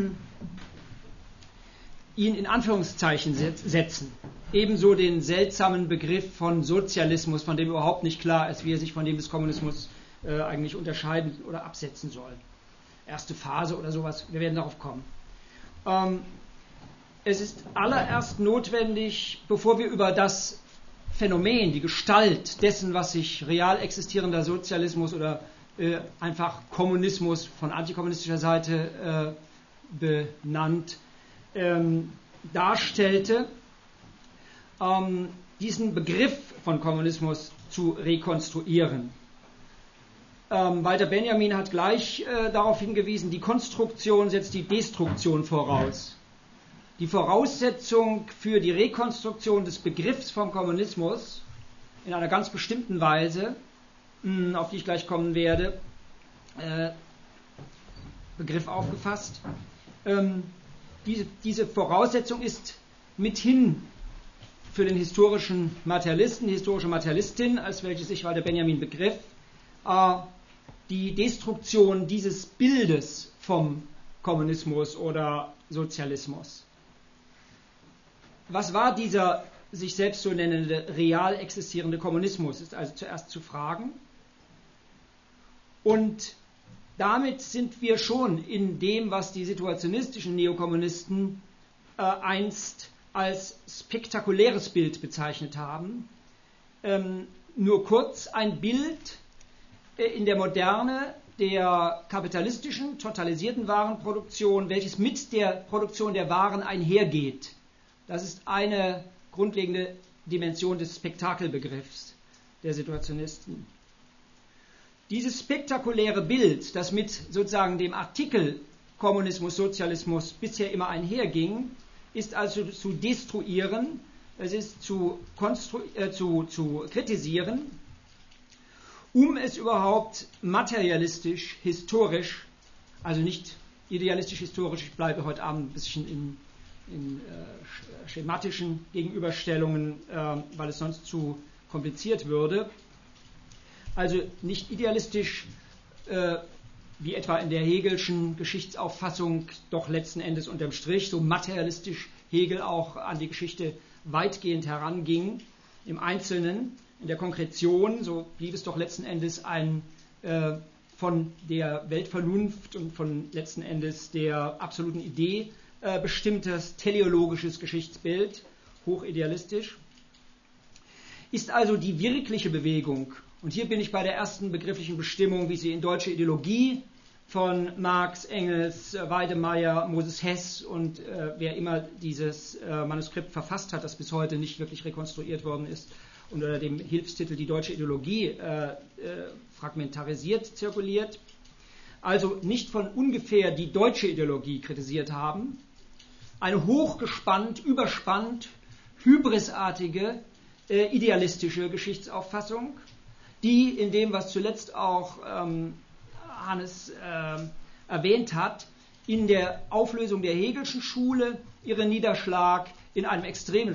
ihn in Anführungszeichen setzen. Ebenso den seltsamen Begriff von Sozialismus, von dem überhaupt nicht klar ist, wie er sich von dem des Kommunismus äh, eigentlich unterscheiden oder absetzen soll. Erste Phase oder sowas, wir werden darauf kommen. Ähm, Es ist allererst notwendig, bevor wir über das Phänomen, die Gestalt dessen, was sich real existierender Sozialismus oder äh, einfach Kommunismus von antikommunistischer Seite äh, benannt ähm, darstellte, ähm, diesen Begriff von Kommunismus zu rekonstruieren. Ähm, Walter Benjamin hat gleich äh, darauf hingewiesen, die Konstruktion setzt die Destruktion voraus. Die Voraussetzung für die Rekonstruktion des Begriffs vom Kommunismus in einer ganz bestimmten Weise, auf die ich gleich kommen werde, äh, Begriff aufgefasst, ähm, diese, diese Voraussetzung ist mithin für den historischen Materialisten, die historische Materialistin, als welche sich Walter Benjamin begriff, äh, die Destruktion dieses Bildes vom Kommunismus oder Sozialismus. Was war dieser sich selbst so nennende, real existierende Kommunismus, ist also zuerst zu fragen. Und damit sind wir schon in dem, was die situationistischen Neokommunisten äh, einst als spektakuläres Bild bezeichnet haben. Ähm, nur kurz ein Bild äh, in der Moderne der kapitalistischen, totalisierten Warenproduktion, welches mit der Produktion der Waren einhergeht. Das ist eine grundlegende Dimension des Spektakelbegriffs der Situationisten. Dieses spektakuläre Bild, das mit sozusagen dem Artikel Kommunismus, Sozialismus bisher immer einherging, ist also zu destruieren, es ist zu, konstru- äh, zu, zu kritisieren, um es überhaupt materialistisch, historisch, also nicht idealistisch-historisch, ich bleibe heute Abend ein bisschen in in äh, schematischen Gegenüberstellungen, äh, weil es sonst zu kompliziert würde. Also nicht idealistisch, äh, wie etwa in der Hegelschen Geschichtsauffassung, doch letzten Endes unterm Strich, so materialistisch Hegel auch an die Geschichte weitgehend heranging, im Einzelnen, in der Konkretion, so blieb es doch letzten Endes ein äh, von der Weltvernunft und von letzten Endes der absoluten Idee bestimmtes teleologisches Geschichtsbild, hochidealistisch, ist also die wirkliche Bewegung, und hier bin ich bei der ersten begrifflichen Bestimmung, wie sie in Deutsche Ideologie von Marx, Engels, Weidemeyer, Moses Hess und äh, wer immer dieses äh, Manuskript verfasst hat, das bis heute nicht wirklich rekonstruiert worden ist, unter dem Hilfstitel Die deutsche Ideologie äh, äh, fragmentarisiert zirkuliert, also nicht von ungefähr die deutsche Ideologie kritisiert haben, eine hochgespannt, überspannt, hybrisartige, äh, idealistische Geschichtsauffassung, die in dem, was zuletzt auch ähm, Hannes äh, erwähnt hat, in der Auflösung der Hegelschen Schule ihren Niederschlag, in einem extremen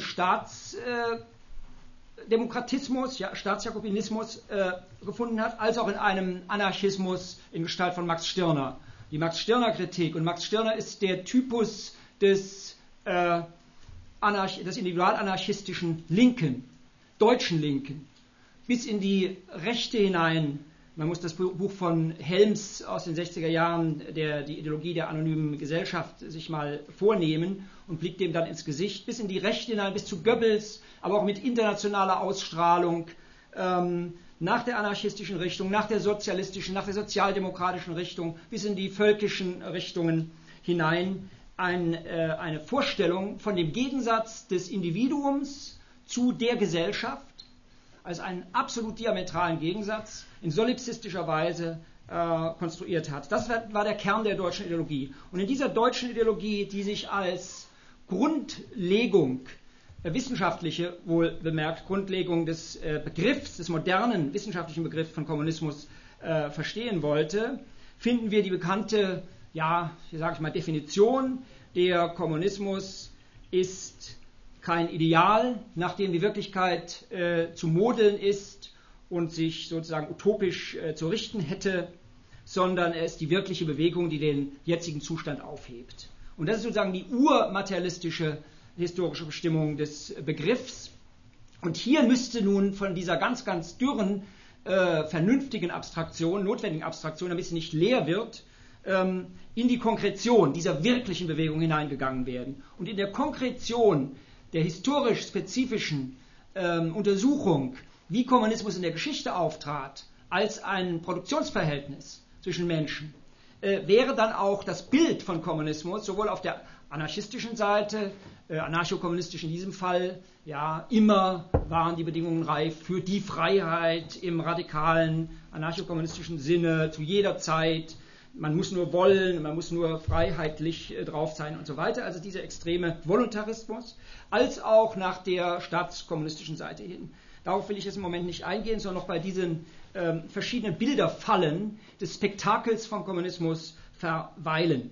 Staatsdemokratismus, ja, Staatsjakobinismus äh, gefunden hat, als auch in einem Anarchismus in Gestalt von Max Stirner. Die Max-Stirner-Kritik, und Max Stirner ist der Typus des, äh, Anarch- des individualanarchistischen Linken, deutschen Linken, bis in die Rechte hinein. Man muss das Buch von Helms aus den sechziger Jahren, der, die Ideologie der anonymen Gesellschaft, sich mal vornehmen und blickt dem dann ins Gesicht, bis in die Rechte hinein, bis zu Goebbels, aber auch mit internationaler Ausstrahlung, ähm, nach der anarchistischen Richtung, nach der sozialistischen, nach der sozialdemokratischen Richtung, bis in die völkischen Richtungen hinein, ein, äh, eine Vorstellung von dem Gegensatz des Individuums zu der Gesellschaft, als einen absolut diametralen Gegensatz in solipsistischer Weise äh, konstruiert hat. Das war, war der Kern der deutschen Ideologie. Und in dieser deutschen Ideologie, die sich als Grundlegung, äh, wissenschaftliche, wohl bemerkt, Grundlegung des äh, Begriffs, des modernen wissenschaftlichen Begriffs von Kommunismus äh, verstehen wollte, finden wir die bekannte, ja, wie sage ich mal, Definition, der Kommunismus ist kein Ideal, nach dem die Wirklichkeit äh, zu modeln ist und sich sozusagen utopisch äh, zu richten hätte, sondern er ist die wirkliche Bewegung, die den jetzigen Zustand aufhebt. Und das ist sozusagen die urmaterialistische historische Bestimmung des Begriffs. Und hier müsste nun von dieser ganz, ganz dürren, äh, vernünftigen Abstraktion, notwendigen Abstraktion, damit sie nicht leer wird, ähm, in die Konkretion dieser wirklichen Bewegung hineingegangen werden. Und in der Konkretion der historisch-spezifischen ähm, Untersuchung, wie Kommunismus in der Geschichte auftrat, als ein Produktionsverhältnis zwischen Menschen, äh, wäre dann auch das Bild von Kommunismus, sowohl auf der anarchistischen Seite, äh, anarchokommunistisch in diesem Fall, ja, immer waren die Bedingungen reif für die Freiheit im radikalen anarchokommunistischen Sinne, zu jeder Zeit. Man muss nur wollen, man muss nur freiheitlich äh, drauf sein und so weiter. Also dieser extreme Voluntarismus, als auch nach der staatskommunistischen Seite hin. Darauf will ich jetzt im Moment nicht eingehen, sondern noch bei diesen ähm, verschiedenen Bilderfallen des Spektakels vom Kommunismus verweilen.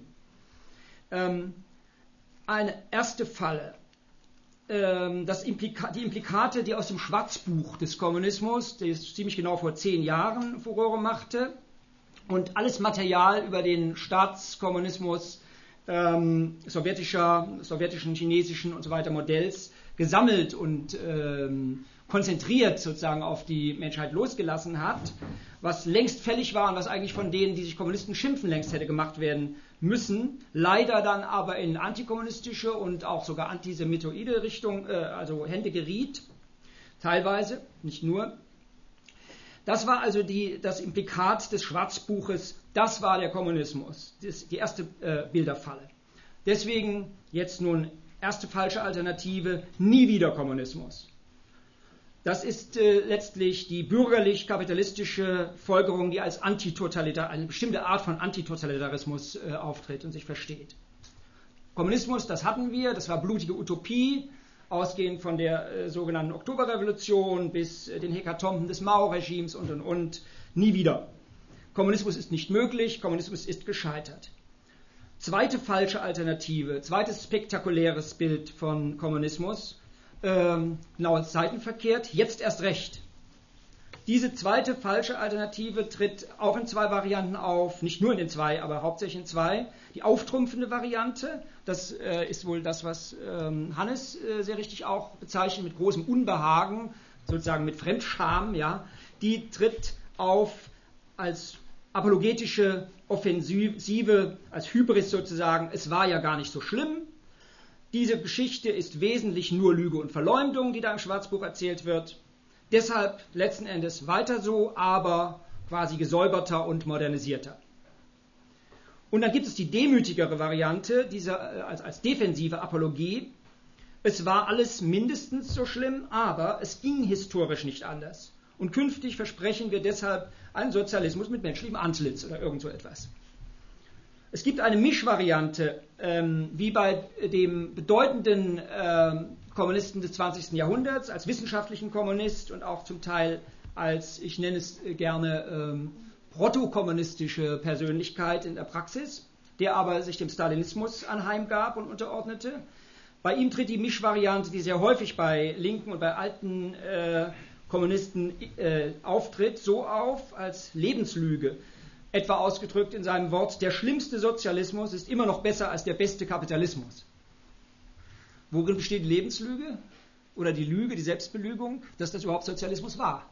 Ähm, eine erste Falle, ähm, das Implika- die Implikate, die aus dem Schwarzbuch des Kommunismus, das ziemlich genau vor zehn Jahren Furore machte, und alles Material über den Staatskommunismus ähm, sowjetischer, sowjetischen, chinesischen und so weiter Modells gesammelt und ähm, konzentriert sozusagen auf die Menschheit losgelassen hat, was längst fällig war und was eigentlich von denen, die sich Kommunisten schimpfen, längst hätte gemacht werden müssen, leider dann aber in antikommunistische und auch sogar antisemitoide Richtung, äh, also Hände geriet, teilweise, nicht nur. Das war also die, das Implikat des Schwarzbuches, das war der Kommunismus, das, die erste äh, Bilderfalle. Deswegen jetzt nun erste falsche Alternative, nie wieder Kommunismus. Das ist äh, letztlich die bürgerlich-kapitalistische Folgerung, die als Antitotalitar, eine bestimmte Art von Antitotalitarismus äh, auftritt und sich versteht. Kommunismus, das hatten wir, das war blutige Utopie, ausgehend von der äh, sogenannten Oktoberrevolution bis äh, den Hekatomben des Mao-Regimes und, und, und, nie wieder. Kommunismus ist nicht möglich, Kommunismus ist gescheitert. Zweite falsche Alternative, zweites spektakuläres Bild von Kommunismus, ähm, genau seitenverkehrt, jetzt erst recht. Diese zweite falsche Alternative tritt auch in zwei Varianten auf, nicht nur in den zwei, aber hauptsächlich in zwei. Die auftrumpfende Variante, das äh, ist wohl das, was ähm, Hannes äh, sehr richtig auch bezeichnet, mit großem Unbehagen, sozusagen mit Fremdscham, ja, die tritt auf als apologetische Offensive, als Hybris sozusagen, es war ja gar nicht so schlimm. Diese Geschichte ist wesentlich nur Lüge und Verleumdung, die da im Schwarzbuch erzählt wird. Deshalb letzten Endes weiter so, aber quasi gesäuberter und modernisierter. Und dann gibt es die demütigere Variante, dieser, als, als defensive Apologie. Es war alles mindestens so schlimm, aber es ging historisch nicht anders. Und künftig versprechen wir deshalb einen Sozialismus mit menschlichem Antlitz oder irgend so etwas. Es gibt eine Mischvariante, ähm, wie bei dem bedeutenden ähm, Kommunisten des zwanzigsten Jahrhunderts, als wissenschaftlichen Kommunist und auch zum Teil als, ich nenne es gerne, ähm, protokommunistische Persönlichkeit in der Praxis, der aber sich dem Stalinismus anheimgab und unterordnete. Bei ihm tritt die Mischvariante, die sehr häufig bei Linken und bei alten äh, Kommunisten äh, auftritt, so auf als Lebenslüge. Etwa ausgedrückt in seinem Wort: Der schlimmste Sozialismus ist immer noch besser als der beste Kapitalismus. Worin besteht die Lebenslüge oder die Lüge, die Selbstbelügung, dass das überhaupt Sozialismus war?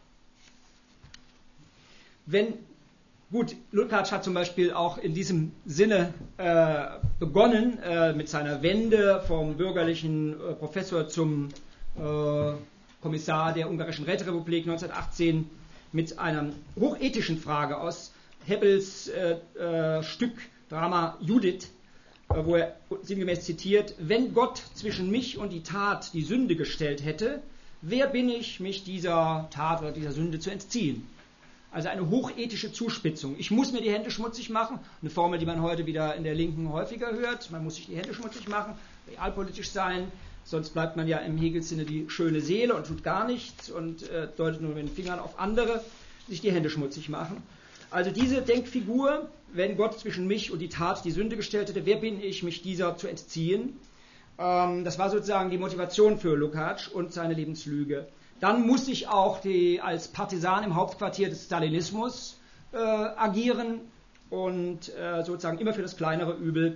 Wenn, gut, Lukács hat zum Beispiel auch in diesem Sinne äh, begonnen äh, mit seiner Wende vom bürgerlichen äh, Professor zum äh, Kommissar der Ungarischen Räterepublik neunzehnhundertachtzehn mit einer hochethischen Frage aus Hebbels äh, äh, Stück Drama Judith, äh, wo er sinngemäß zitiert: Wenn Gott zwischen mich und die Tat die Sünde gestellt hätte, wer bin ich, mich dieser Tat oder dieser Sünde zu entziehen? Also eine hochethische Zuspitzung. Ich muss mir die Hände schmutzig machen, eine Formel, die man heute wieder in der Linken häufiger hört. Man muss sich die Hände schmutzig machen, realpolitisch sein, sonst bleibt man ja im Hegels Sinne die schöne Seele und tut gar nichts und äh, deutet nur mit den Fingern auf andere, sich die Hände schmutzig machen. Also diese Denkfigur, wenn Gott zwischen mich und die Tat die Sünde gestellt hätte, wer bin ich, mich dieser zu entziehen? Ähm, das war sozusagen die Motivation für Lukács und seine Lebenslüge. Dann muss ich auch die, als Partisan im Hauptquartier des Stalinismus äh, agieren und äh, sozusagen immer für das kleinere Übel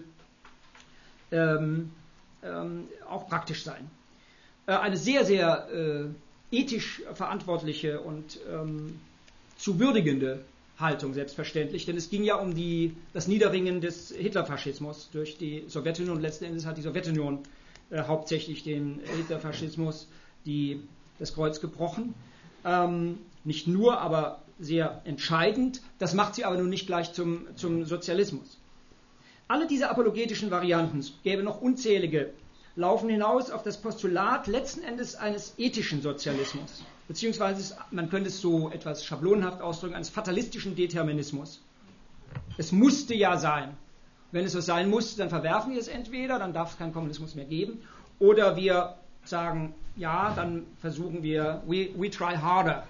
ähm, ähm, auch praktisch sein. Äh, eine sehr, sehr äh, ethisch verantwortliche und ähm, zu würdigende Haltung, selbstverständlich, denn es ging ja um die, das Niederringen des Hitlerfaschismus durch die Sowjetunion. Letzten Endes hat die Sowjetunion äh, hauptsächlich den Hitlerfaschismus die das Kreuz gebrochen. Ähm, nicht nur, aber sehr entscheidend. Das macht sie aber nun nicht gleich zum, zum Sozialismus. Alle diese apologetischen Varianten, es gäbe noch unzählige, laufen hinaus auf das Postulat letzten Endes eines ethischen Sozialismus, beziehungsweise man könnte es so etwas schablonenhaft ausdrücken, eines fatalistischen Determinismus. Es musste ja sein. Wenn es so sein musste, dann verwerfen wir es entweder, dann darf es keinen Kommunismus mehr geben, oder wir sagen, ja, dann versuchen wir, we, we try harder.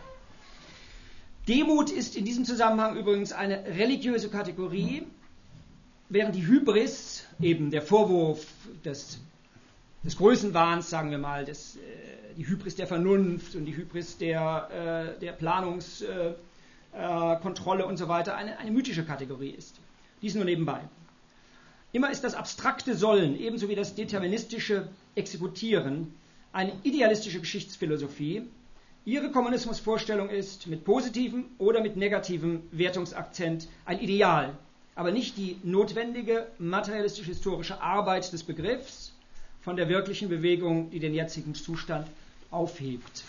Demut ist in diesem Zusammenhang übrigens eine religiöse Kategorie, während die Hybris, eben der Vorwurf des, des Größenwahns, sagen wir mal, des, äh, die Hybris der Vernunft und die Hybris der, äh, der Planungskontrolle äh, äh, und so weiter, eine, eine mythische Kategorie ist. Dies nur nebenbei. Immer ist das abstrakte Sollen, ebenso wie das deterministische Exekutieren, eine idealistische Geschichtsphilosophie. Ihre Kommunismusvorstellung ist mit positivem oder mit negativem Wertungsakzent ein Ideal, aber nicht die notwendige materialistisch-historische Arbeit des Begriffs von der wirklichen Bewegung, die den jetzigen Zustand aufhebt.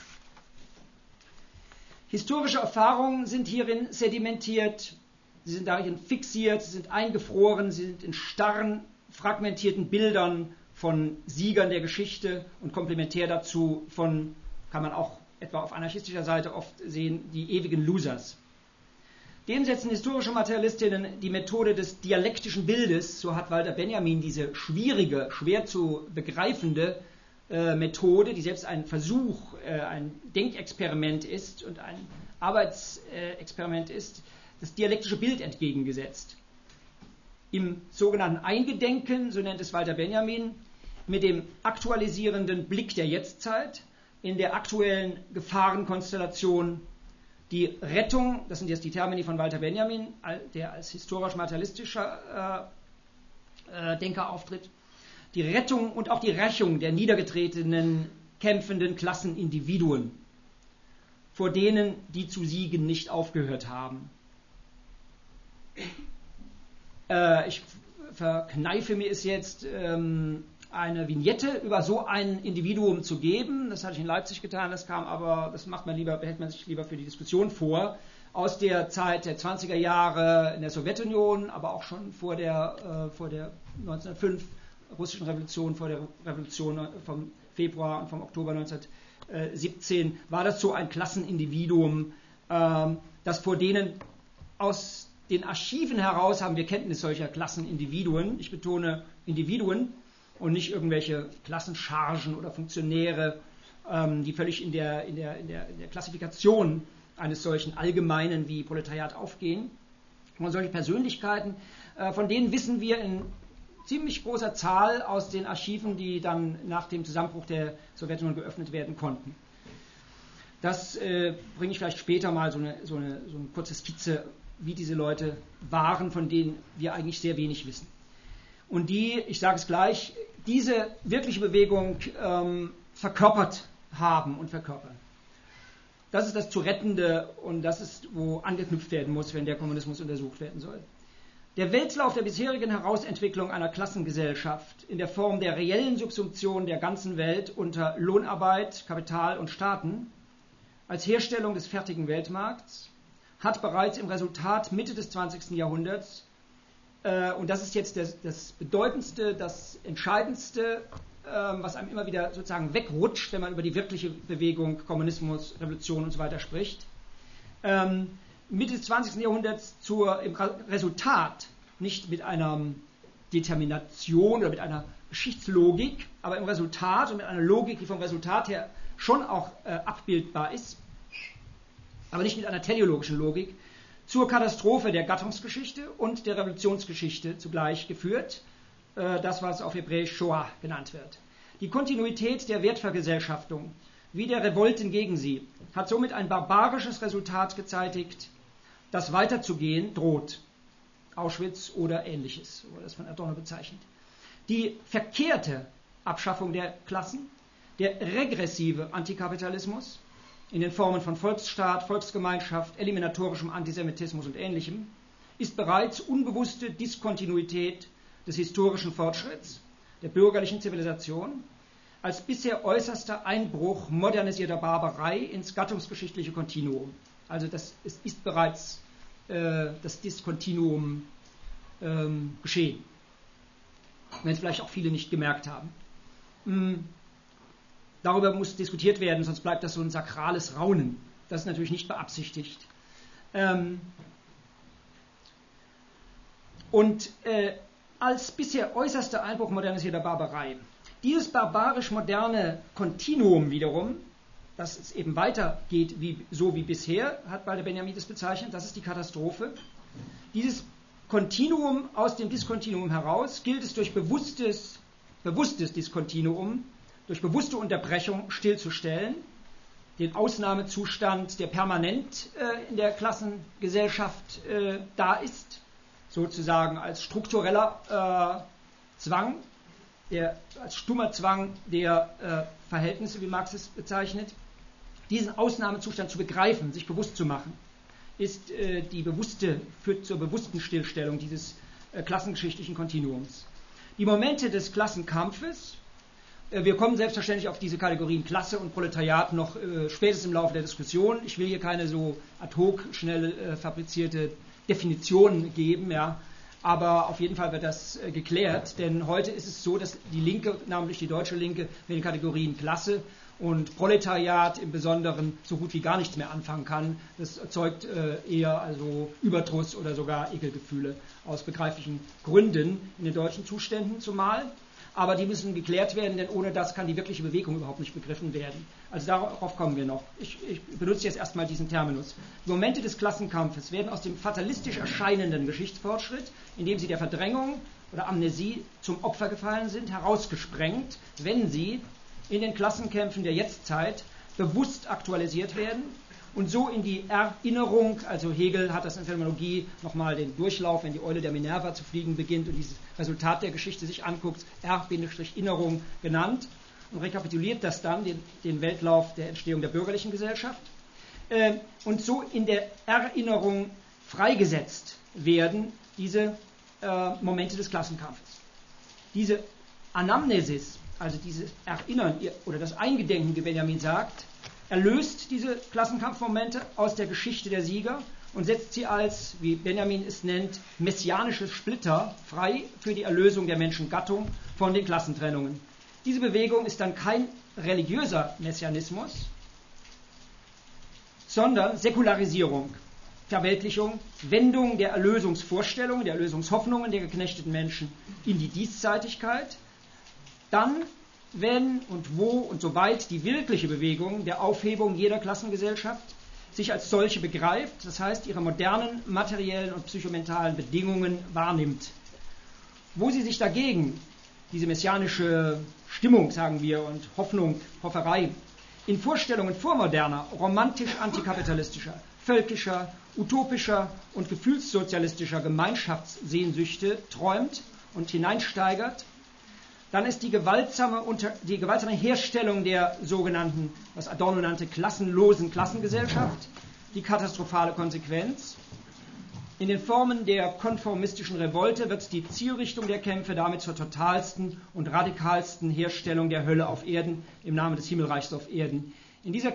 Historische Erfahrungen sind hierin sedimentiert, sie sind darin fixiert, sie sind eingefroren, sie sind in starren, fragmentierten Bildern von Siegern der Geschichte und komplementär dazu von, kann man auch etwa auf anarchistischer Seite oft sehen, die ewigen Losers. Dem setzen historische Materialistinnen die Methode des dialektischen Bildes, so hat Walter Benjamin diese schwierige, schwer zu begreifende äh, Methode, die selbst ein Versuch, äh, ein Denkexperiment ist und ein Arbeitsexperiment ist, das dialektische Bild entgegengesetzt. Im sogenannten Eingedenken, so nennt es Walter Benjamin, mit dem aktualisierenden Blick der Jetztzeit, in der aktuellen Gefahrenkonstellation, die Rettung, das sind jetzt die Termini von Walter Benjamin, der als historisch-materialistischer äh, äh, Denker auftritt, die Rettung und auch die Rächung der niedergetretenen, kämpfenden Klassenindividuen, vor denen die zu siegen nicht aufgehört haben. Äh, ich verkneife mir es jetzt, ähm, eine Vignette über so ein Individuum zu geben. Das hatte ich in Leipzig getan, das kam aber, das macht man lieber, behält man sich lieber für die Diskussion vor, aus der Zeit der zwanziger Jahre in der Sowjetunion, aber auch schon vor der, äh, vor der neunzehnhundertfünf russischen Revolution, vor der Revolution vom Februar und vom Oktober neunzehnhundertsiebzehn, war das so ein Klassenindividuum, äh, das vor denen aus den Archiven heraus haben wir Kenntnis solcher Klassenindividuen, ich betone Individuen, und nicht irgendwelche Klassenchargen oder Funktionäre, ähm, die völlig in der, in, der, in, der, in der Klassifikation eines solchen Allgemeinen wie Proletariat aufgehen. Und solche Persönlichkeiten, äh, von denen wissen wir in ziemlich großer Zahl aus den Archiven, die dann nach dem Zusammenbruch der Sowjetunion geöffnet werden konnten. Das äh, bringe ich vielleicht später mal so eine, so, eine, so eine kurze Skizze, wie diese Leute waren, von denen wir eigentlich sehr wenig wissen. Und die, ich sage es gleich, diese wirkliche Bewegung ähm, verkörpert haben und verkörpern. Das ist das zu Rettende und das ist, wo angeknüpft werden muss, wenn der Kommunismus untersucht werden soll. Der Weltlauf der bisherigen Herausentwicklung einer Klassengesellschaft in der Form der reellen Subsumption der ganzen Welt unter Lohnarbeit, Kapital und Staaten als Herstellung des fertigen Weltmarkts hat bereits im Resultat Mitte des zwanzigsten Jahrhunderts, äh, und das ist jetzt das, das Bedeutendste, das Entscheidendste, äh, was einem immer wieder sozusagen wegrutscht, wenn man über die wirkliche Bewegung, Kommunismus, Revolution und so weiter spricht, ähm, Mitte des zwanzigsten Jahrhunderts zur, im Resultat, nicht mit einer Determination oder mit einer Geschichtslogik, aber im Resultat und mit einer Logik, die vom Resultat her schon auch äh, abbildbar ist, aber nicht mit einer teleologischen Logik, zur Katastrophe der Gattungsgeschichte und der Revolutionsgeschichte zugleich geführt, äh, das, was auf Hebräisch Shoah genannt wird. Die Kontinuität der Wertvergesellschaftung, wie der Revolten gegen sie, hat somit ein barbarisches Resultat gezeitigt, das weiterzugehen droht. Auschwitz oder Ähnliches, so wurde das von Adorno bezeichnet. Die verkehrte Abschaffung der Klassen, der regressive Antikapitalismus in den Formen von Volksstaat, Volksgemeinschaft, eliminatorischem Antisemitismus und Ähnlichem, ist bereits unbewusste Diskontinuität des historischen Fortschritts, der bürgerlichen Zivilisation, als bisher äußerster Einbruch modernisierter Barbarei ins gattungsgeschichtliche Kontinuum. Also das ist, ist bereits äh, das Diskontinuum ähm, geschehen, wenn es vielleicht auch viele nicht gemerkt haben. Mm. Darüber muss diskutiert werden, sonst bleibt das so ein sakrales Raunen. Das ist natürlich nicht beabsichtigt. Ähm und äh, als bisher äußerster Einbruch modernisierter Barbarei. Dieses barbarisch-moderne Kontinuum wiederum, dass es eben weitergeht, wie, so wie bisher, hat Walter Benjamin das bezeichnet, das ist die Katastrophe. Dieses Kontinuum aus dem Diskontinuum heraus gilt es durch bewusstes, bewusstes Diskontinuum, durch bewusste Unterbrechung stillzustellen, den Ausnahmezustand, der permanent äh, in der Klassengesellschaft äh, da ist, sozusagen als struktureller äh, Zwang, der, als stummer Zwang der äh, Verhältnisse, wie Marx es bezeichnet. Diesen Ausnahmezustand zu begreifen, sich bewusst zu machen, ist äh, die bewusste, führt zur bewussten Stillstellung dieses äh, klassengeschichtlichen Kontinuums. Die Momente des Klassenkampfes, wir kommen selbstverständlich auf diese Kategorien Klasse und Proletariat noch äh, spätestens im Laufe der Diskussion. Ich will hier keine so ad hoc, schnell äh, fabrizierte Definitionen geben, ja. Aber auf jeden Fall wird das äh, geklärt, denn heute ist es so, dass die Linke, namentlich die deutsche Linke, mit den Kategorien Klasse und Proletariat im Besonderen so gut wie gar nichts mehr anfangen kann. Das erzeugt äh, eher also Überdruss oder sogar Ekelgefühle aus begreiflichen Gründen in den deutschen Zuständen zumal. Aber die müssen geklärt werden, denn ohne das kann die wirkliche Bewegung überhaupt nicht begriffen werden. Also darauf kommen wir noch. Ich, ich benutze jetzt erstmal diesen Terminus. Die Momente des Klassenkampfes werden aus dem fatalistisch erscheinenden Geschichtsfortschritt, indem sie der Verdrängung oder Amnesie zum Opfer gefallen sind, herausgesprengt, wenn sie in den Klassenkämpfen der Jetztzeit bewusst aktualisiert werden und so in die Erinnerung, also Hegel hat das in Phänomenologie nochmal den Durchlauf, wenn die Eule der Minerva zu fliegen beginnt und dieses Resultat der Geschichte sich anguckt, R-Innerung genannt und rekapituliert das dann, den, den Weltlauf der Entstehung der bürgerlichen Gesellschaft, äh, und so in der Erinnerung freigesetzt werden diese äh, Momente des Klassenkampfes. Diese Anamnesis, also dieses Erinnern oder das Eingedenken, wie Benjamin sagt, erlöst diese Klassenkampfmomente aus der Geschichte der Sieger und setzt sie als, wie Benjamin es nennt, messianische Splitter frei für die Erlösung der Menschengattung von den Klassentrennungen. Diese Bewegung ist dann kein religiöser Messianismus, sondern Säkularisierung, Verweltlichung, Wendung der Erlösungsvorstellungen, der Erlösungshoffnungen der geknechteten Menschen in die Diesseitigkeit, dann wenn und wo und soweit die wirkliche Bewegung der Aufhebung jeder Klassengesellschaft sich als solche begreift, das heißt ihre modernen materiellen und psychomentalen Bedingungen wahrnimmt. Wo sie sich dagegen, diese messianische Stimmung, sagen wir, und Hoffnung, Hofferei, in Vorstellungen vormoderner, romantisch-antikapitalistischer, völkischer, utopischer und gefühlssozialistischer Gemeinschaftssehnsüchte träumt und hineinsteigert, dann ist die gewaltsame, unter, die gewaltsame Herstellung der sogenannten, was Adorno nannte, klassenlosen Klassengesellschaft die katastrophale Konsequenz. In den Formen der konformistischen Revolte wird die Zielrichtung der Kämpfe damit zur totalsten und radikalsten Herstellung der Hölle auf Erden im Namen des Himmelreichs auf Erden. In dieser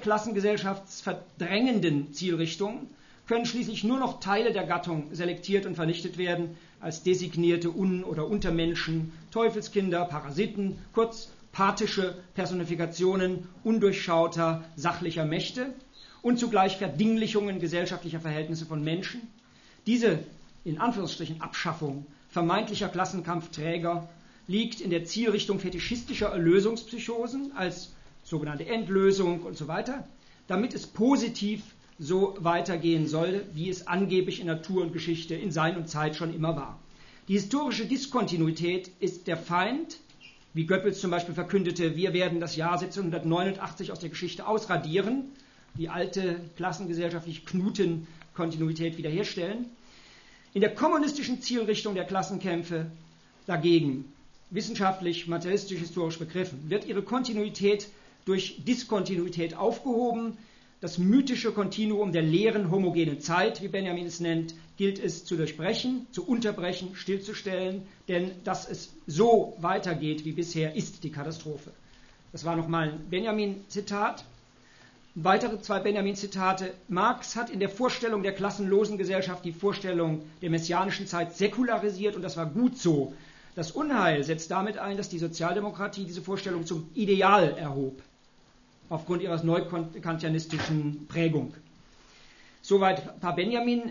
klassengesellschaftsverdrängenden Zielrichtung können schließlich nur noch Teile der Gattung selektiert und vernichtet werden, als designierte Un- oder Untermenschen, Teufelskinder, Parasiten, kurz pathische Personifikationen undurchschauter sachlicher Mächte und zugleich Verdinglichungen gesellschaftlicher Verhältnisse von Menschen. Diese, in Anführungsstrichen, Abschaffung vermeintlicher Klassenkampfträger liegt in der Zielrichtung fetischistischer Erlösungspsychosen als sogenannte Endlösung und so weiter, damit es positiv so weitergehen soll, wie es angeblich in Natur und Geschichte in Sein und Zeit schon immer war. Die historische Diskontinuität ist der Feind, wie Goebbels zum Beispiel verkündete, wir werden das Jahr siebzehnhundertneunundachtzig aus der Geschichte ausradieren, die alte klassengesellschaftliche Knutenkontinuität wiederherstellen. In der kommunistischen Zielrichtung der Klassenkämpfe dagegen, wissenschaftlich, materialistisch, historisch begriffen, wird ihre Kontinuität durch Diskontinuität aufgehoben. Das mythische Kontinuum der leeren, homogenen Zeit, wie Benjamin es nennt, gilt es zu durchbrechen, zu unterbrechen, stillzustellen, denn dass es so weitergeht wie bisher, ist die Katastrophe. Das war nochmal ein Benjamin-Zitat. Weitere zwei Benjamin-Zitate. Marx hat in der Vorstellung der klassenlosen Gesellschaft die Vorstellung der messianischen Zeit säkularisiert und das war gut so. Das Unheil setzt damit ein, dass die Sozialdemokratie diese Vorstellung zum Ideal erhob, aufgrund ihrer neukantianistischen Prägung. Soweit ein paar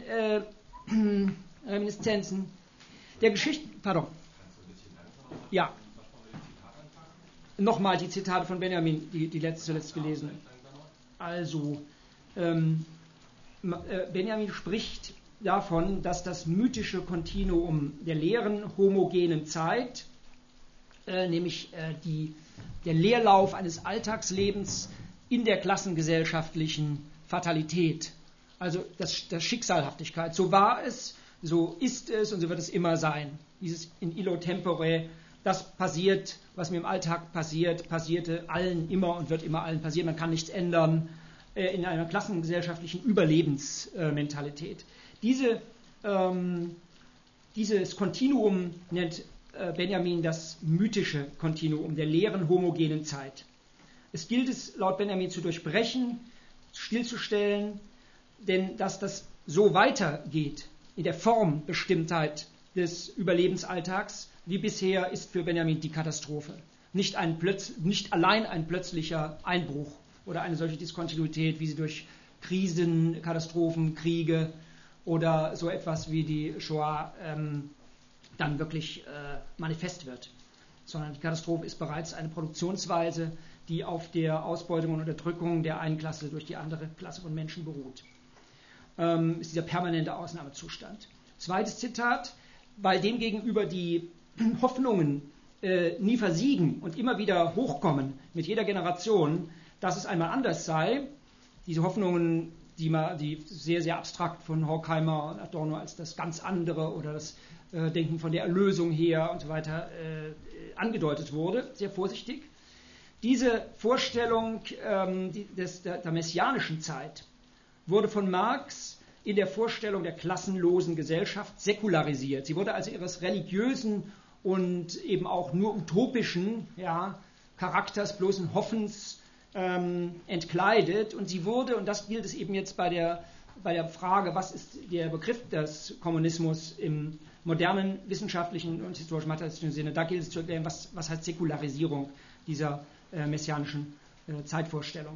Benjamin-Reminiszenzen. Äh, der Geschichte, pardon. Ja. Nochmal die Zitate von Benjamin, die, die letzte, zuletzt gelesen. Also, ähm, Benjamin spricht davon, dass das mythische Kontinuum der leeren, homogenen Zeit, äh, nämlich äh, die, der Leerlauf eines Alltagslebens in der klassengesellschaftlichen Fatalität, also das, das Schicksalhaftigkeit, so war es, so ist es und so wird es immer sein. Dieses in illo tempore, das passiert, was mir im Alltag passiert, passierte allen immer und wird immer allen passieren. Man kann nichts ändern äh, in einer klassengesellschaftlichen Überlebensmentalität. Äh, Diese, ähm, dieses Kontinuum nennt äh, Benjamin das mythische Kontinuum der leeren, homogenen Zeit. Es gilt es laut Benjamin zu durchbrechen, stillzustellen, denn dass das so weitergeht in der Formbestimmtheit des Überlebensalltags wie bisher ist für Benjamin die Katastrophe. Nicht, ein Plötz, nicht allein ein plötzlicher Einbruch oder eine solche Diskontinuität, wie sie durch Krisen, Katastrophen, Kriege oder so etwas wie die Shoah ähm, dann wirklich äh, manifest wird, sondern die Katastrophe ist bereits eine Produktionsweise, die auf der Ausbeutung und Unterdrückung der einen Klasse durch die andere Klasse von Menschen beruht. Ähm, ist dieser permanente Ausnahmezustand. Zweites Zitat, weil demgegenüber die Hoffnungen äh, nie versiegen und immer wieder hochkommen mit jeder Generation, dass es einmal anders sei, diese Hoffnungen, die, mal, die sehr, sehr abstrakt von Horkheimer und Adorno als das ganz andere oder das äh, Denken von der Erlösung her und so weiter äh, angedeutet wurde, sehr vorsichtig. Diese Vorstellung ähm, die, des, der, der messianischen Zeit wurde von Marx in der Vorstellung der klassenlosen Gesellschaft säkularisiert. Sie wurde also ihres religiösen und eben auch nur utopischen ja, Charakters, bloßen Hoffens ähm, entkleidet und sie wurde, und das gilt es eben jetzt bei der, bei der Frage, was ist der Begriff des Kommunismus im modernen wissenschaftlichen und historisch-materialistischen Sinne, da gilt es zu erklären, was, was heißt Säkularisierung dieser äh, messianischen äh, Zeitvorstellung.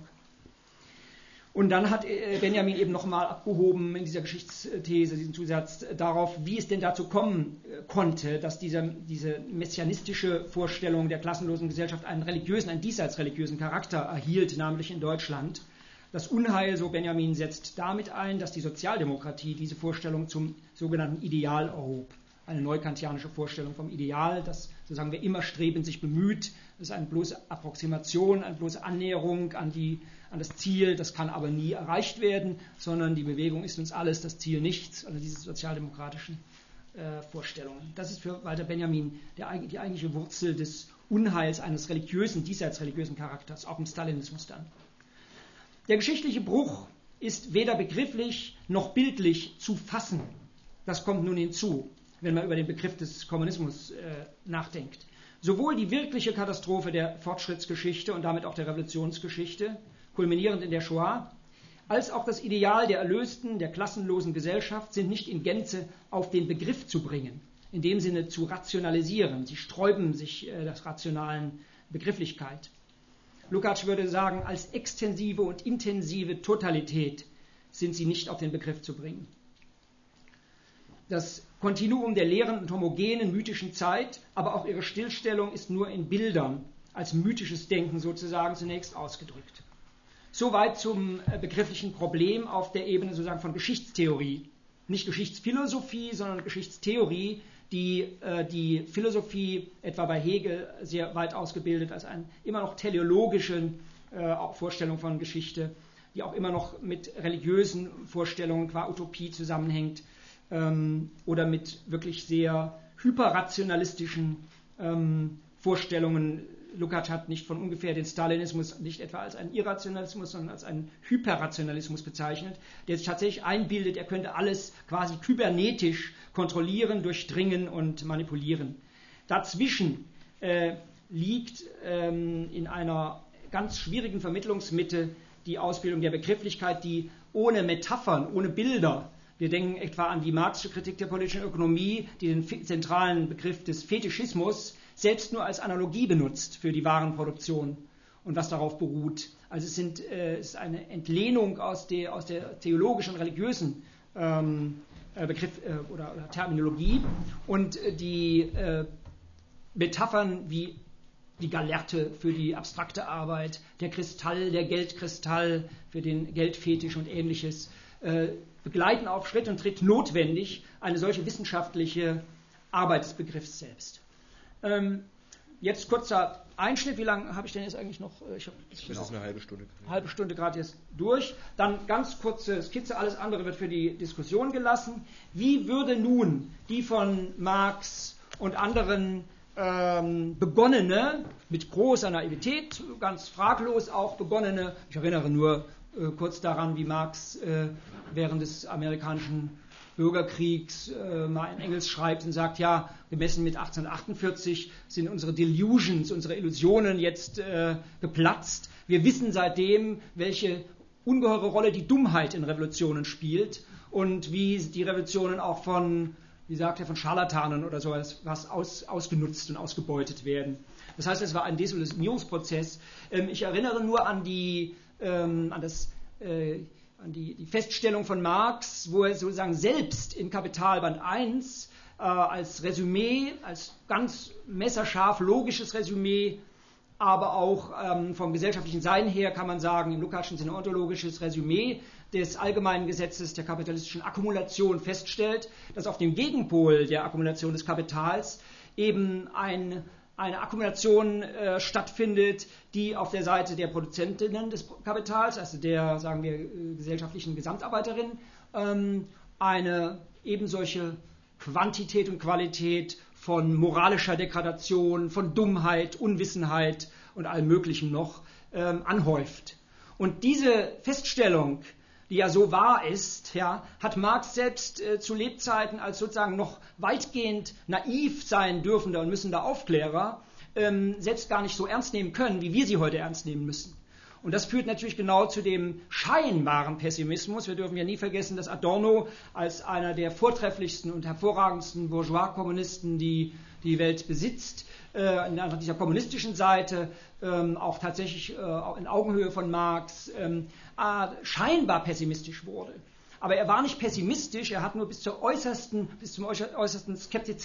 Und dann hat Benjamin eben nochmal abgehoben in dieser Geschichtsthese, diesen Zusatz darauf, wie es denn dazu kommen konnte, dass diese, diese messianistische Vorstellung der klassenlosen Gesellschaft einen religiösen, einen diesseits religiösen Charakter erhielt, namentlich in Deutschland. Das Unheil, so Benjamin, setzt damit ein, dass die Sozialdemokratie diese Vorstellung zum sogenannten Ideal erhob. Eine neukantianische Vorstellung vom Ideal, das, so sagen wir, immer strebend sich bemüht. Das ist eine bloße Approximation, eine bloße Annäherung an, die, an das Ziel. Das kann aber nie erreicht werden, sondern die Bewegung ist uns alles, das Ziel nichts. Also diese sozialdemokratischen äh, Vorstellungen. Das ist für Walter Benjamin der, die eigentliche Wurzel des Unheils eines religiösen, diesseits religiösen Charakters, auch im Stalinismus dann. Der geschichtliche Bruch ist weder begrifflich noch bildlich zu fassen. Das kommt nun hinzu, wenn man über den Begriff des Kommunismus äh, nachdenkt. Sowohl die wirkliche Katastrophe der Fortschrittsgeschichte und damit auch der Revolutionsgeschichte, kulminierend in der Shoah, als auch das Ideal der erlösten, der klassenlosen Gesellschaft sind nicht in Gänze auf den Begriff zu bringen, in dem Sinne zu rationalisieren. Sie sträuben sich äh, der rationalen Begrifflichkeit. Lukács würde sagen, als extensive und intensive Totalität sind sie nicht auf den Begriff zu bringen. Das Kontinuum der leeren und homogenen mythischen Zeit, aber auch ihre Stillstellung ist nur in Bildern als mythisches Denken sozusagen zunächst ausgedrückt. Soweit zum begrifflichen Problem auf der Ebene sozusagen von Geschichtstheorie. Nicht Geschichtsphilosophie, sondern Geschichtstheorie, die äh, die Philosophie etwa bei Hegel sehr weit ausgebildet als eine immer noch teleologische äh, Vorstellung von Geschichte, die auch immer noch mit religiösen Vorstellungen qua Utopie zusammenhängt, ähm, oder mit wirklich sehr hyperrationalistischen ähm, Vorstellungen. Lukács hat nicht von ungefähr den Stalinismus nicht etwa als einen Irrationalismus, sondern als einen Hyperrationalismus bezeichnet, der sich tatsächlich einbildet, er könnte alles quasi kybernetisch kontrollieren, durchdringen und manipulieren. Dazwischen äh, liegt ähm, in einer ganz schwierigen Vermittlungsmitte die Ausbildung der Begrifflichkeit, die ohne Metaphern, ohne Bilder, wir denken etwa an die Marxische Kritik der politischen Ökonomie, die den zentralen Begriff des Fetischismus selbst nur als Analogie benutzt für die Warenproduktion und was darauf beruht. Also es, sind, äh, es ist eine Entlehnung aus der, aus der theologischen, religiösen ähm, Begriff äh, oder, oder Terminologie und äh, die äh, Metaphern wie die Gallerte für die abstrakte Arbeit, der Kristall, der Geldkristall für den Geldfetisch und Ähnliches, äh, begleiten auf Schritt und Tritt notwendig eine solche wissenschaftliche Arbeit des Begriffs selbst. Ähm, jetzt kurzer Einschnitt. Wie lange habe ich denn jetzt eigentlich noch? Ich habe das ist eine halbe Stunde. Eine halbe Stunde gerade jetzt durch. Dann ganz kurze Skizze. Alles andere wird für die Diskussion gelassen. Wie würde nun die von Marx und anderen ähm, begonnene, mit großer Naivität, ganz fraglos auch begonnene, ich erinnere nur äh, kurz daran, wie Marx äh, während des amerikanischen Bürgerkriegs äh, mal in Engels schreibt und sagt, ja, gemessen mit achtzehnhundertachtundvierzig sind unsere Delusions, unsere Illusionen jetzt äh, geplatzt. Wir wissen seitdem, welche ungeheure Rolle die Dummheit in Revolutionen spielt und wie die Revolutionen auch von, wie sagt er, von Scharlatanen oder sowas was aus, ausgenutzt und ausgebeutet werden. Das heißt, es war ein Desillusionierungsprozess. Ähm, ich erinnere nur an die, ähm, an das äh, an die, die Feststellung von Marx, wo er sozusagen selbst in Kapitalband eins äh, als Resümee, als ganz messerscharf logisches Resümee, aber auch ähm, vom gesellschaftlichen Sein her kann man sagen, im Lukácschen Sinne ontologisches Resümee des allgemeinen Gesetzes der kapitalistischen Akkumulation feststellt, dass auf dem Gegenpol der Akkumulation des Kapitals eben ein eine Akkumulation äh, stattfindet, die auf der Seite der Produzentinnen des Kapitals, also der, sagen wir, äh, gesellschaftlichen Gesamtarbeiterin, ähm, eine ebensolche Quantität und Qualität von moralischer Degradation, von Dummheit, Unwissenheit und allem Möglichen noch ähm, anhäuft. Und diese Feststellung, die ja so wahr ist, ja, hat Marx selbst äh, zu Lebzeiten als sozusagen noch weitgehend naiv sein dürfender und müssender Aufklärer ähm, selbst gar nicht so ernst nehmen können, wie wir sie heute ernst nehmen müssen. Und das führt natürlich genau zu dem scheinbaren Pessimismus. Wir dürfen ja nie vergessen, dass Adorno als einer der vortrefflichsten und hervorragendsten Bourgeois-Kommunisten, die die Welt besitzt, äh, dieser kommunistischen Seite, ähm, auch tatsächlich äh, in Augenhöhe von Marx, ähm, äh, scheinbar pessimistisch wurde. Aber er war nicht pessimistisch, er hat nur bis zur äußersten, bis zum äußersten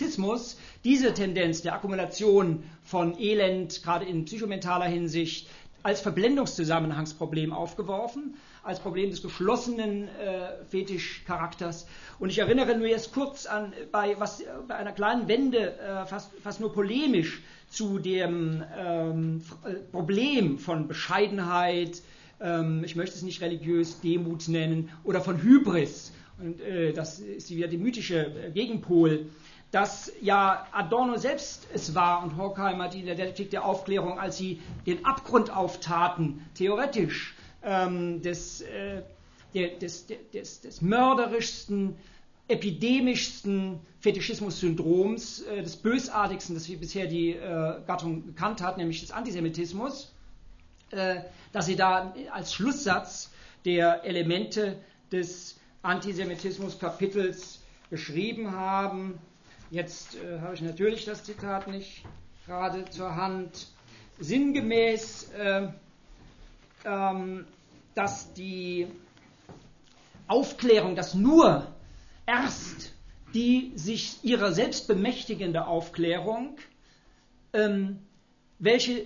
Skeptizismus diese Tendenz der Akkumulation von Elend, gerade in psychomentaler Hinsicht, als Verblendungszusammenhangsproblem aufgeworfen, als Problem des geschlossenen äh, Fetischcharakters. Und ich erinnere nur jetzt kurz an, bei, was, bei einer kleinen Wende, äh, fast, fast nur polemisch, zu dem ähm, Problem von Bescheidenheit, ähm, ich möchte es nicht religiös Demut nennen, oder von Hybris. Und äh, das ist wieder der mythische Gegenpol, dass ja Adorno selbst es war und Horkheimer, die in der Dialektik der Aufklärung, als sie den Abgrund auftaten, theoretisch ähm, des, äh, der, des, des, des mörderischsten, epidemischsten Fetischismus-Syndroms, äh, des bösartigsten, das wir bisher die äh, Gattung gekannt hat, nämlich des Antisemitismus, äh, dass sie da als Schlusssatz der Elemente des Antisemitismus-Kapitels geschrieben haben. Jetzt äh, habe ich natürlich das Zitat nicht gerade zur Hand. Sinngemäß, äh, ähm, dass die Aufklärung, dass nur erst die sich ihrer selbst bemächtigende Aufklärung, ähm, welche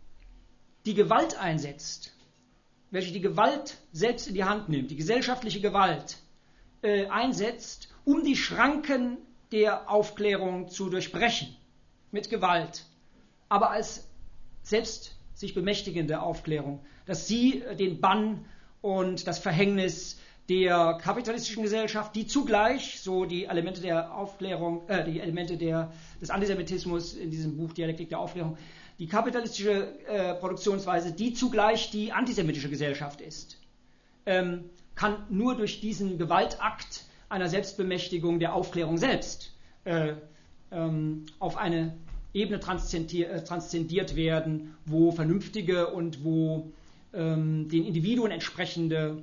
die Gewalt einsetzt, welche die Gewalt selbst in die Hand nimmt, die gesellschaftliche Gewalt äh, einsetzt, um die Schranken der Aufklärung zu durchbrechen, mit Gewalt, aber als selbst sich bemächtigende Aufklärung, dass sie den Bann und das Verhängnis der kapitalistischen Gesellschaft, die zugleich, so die Elemente der Aufklärung, äh, die Elemente der, des Antisemitismus in diesem Buch Dialektik der Aufklärung, die kapitalistische äh, Produktionsweise, die zugleich die antisemitische Gesellschaft ist, ähm, kann nur durch diesen Gewaltakt einer Selbstbemächtigung der Aufklärung selbst äh, ähm, auf eine Ebene transzendier, äh, transzendiert werden, wo vernünftige und wo ähm, den Individuen entsprechende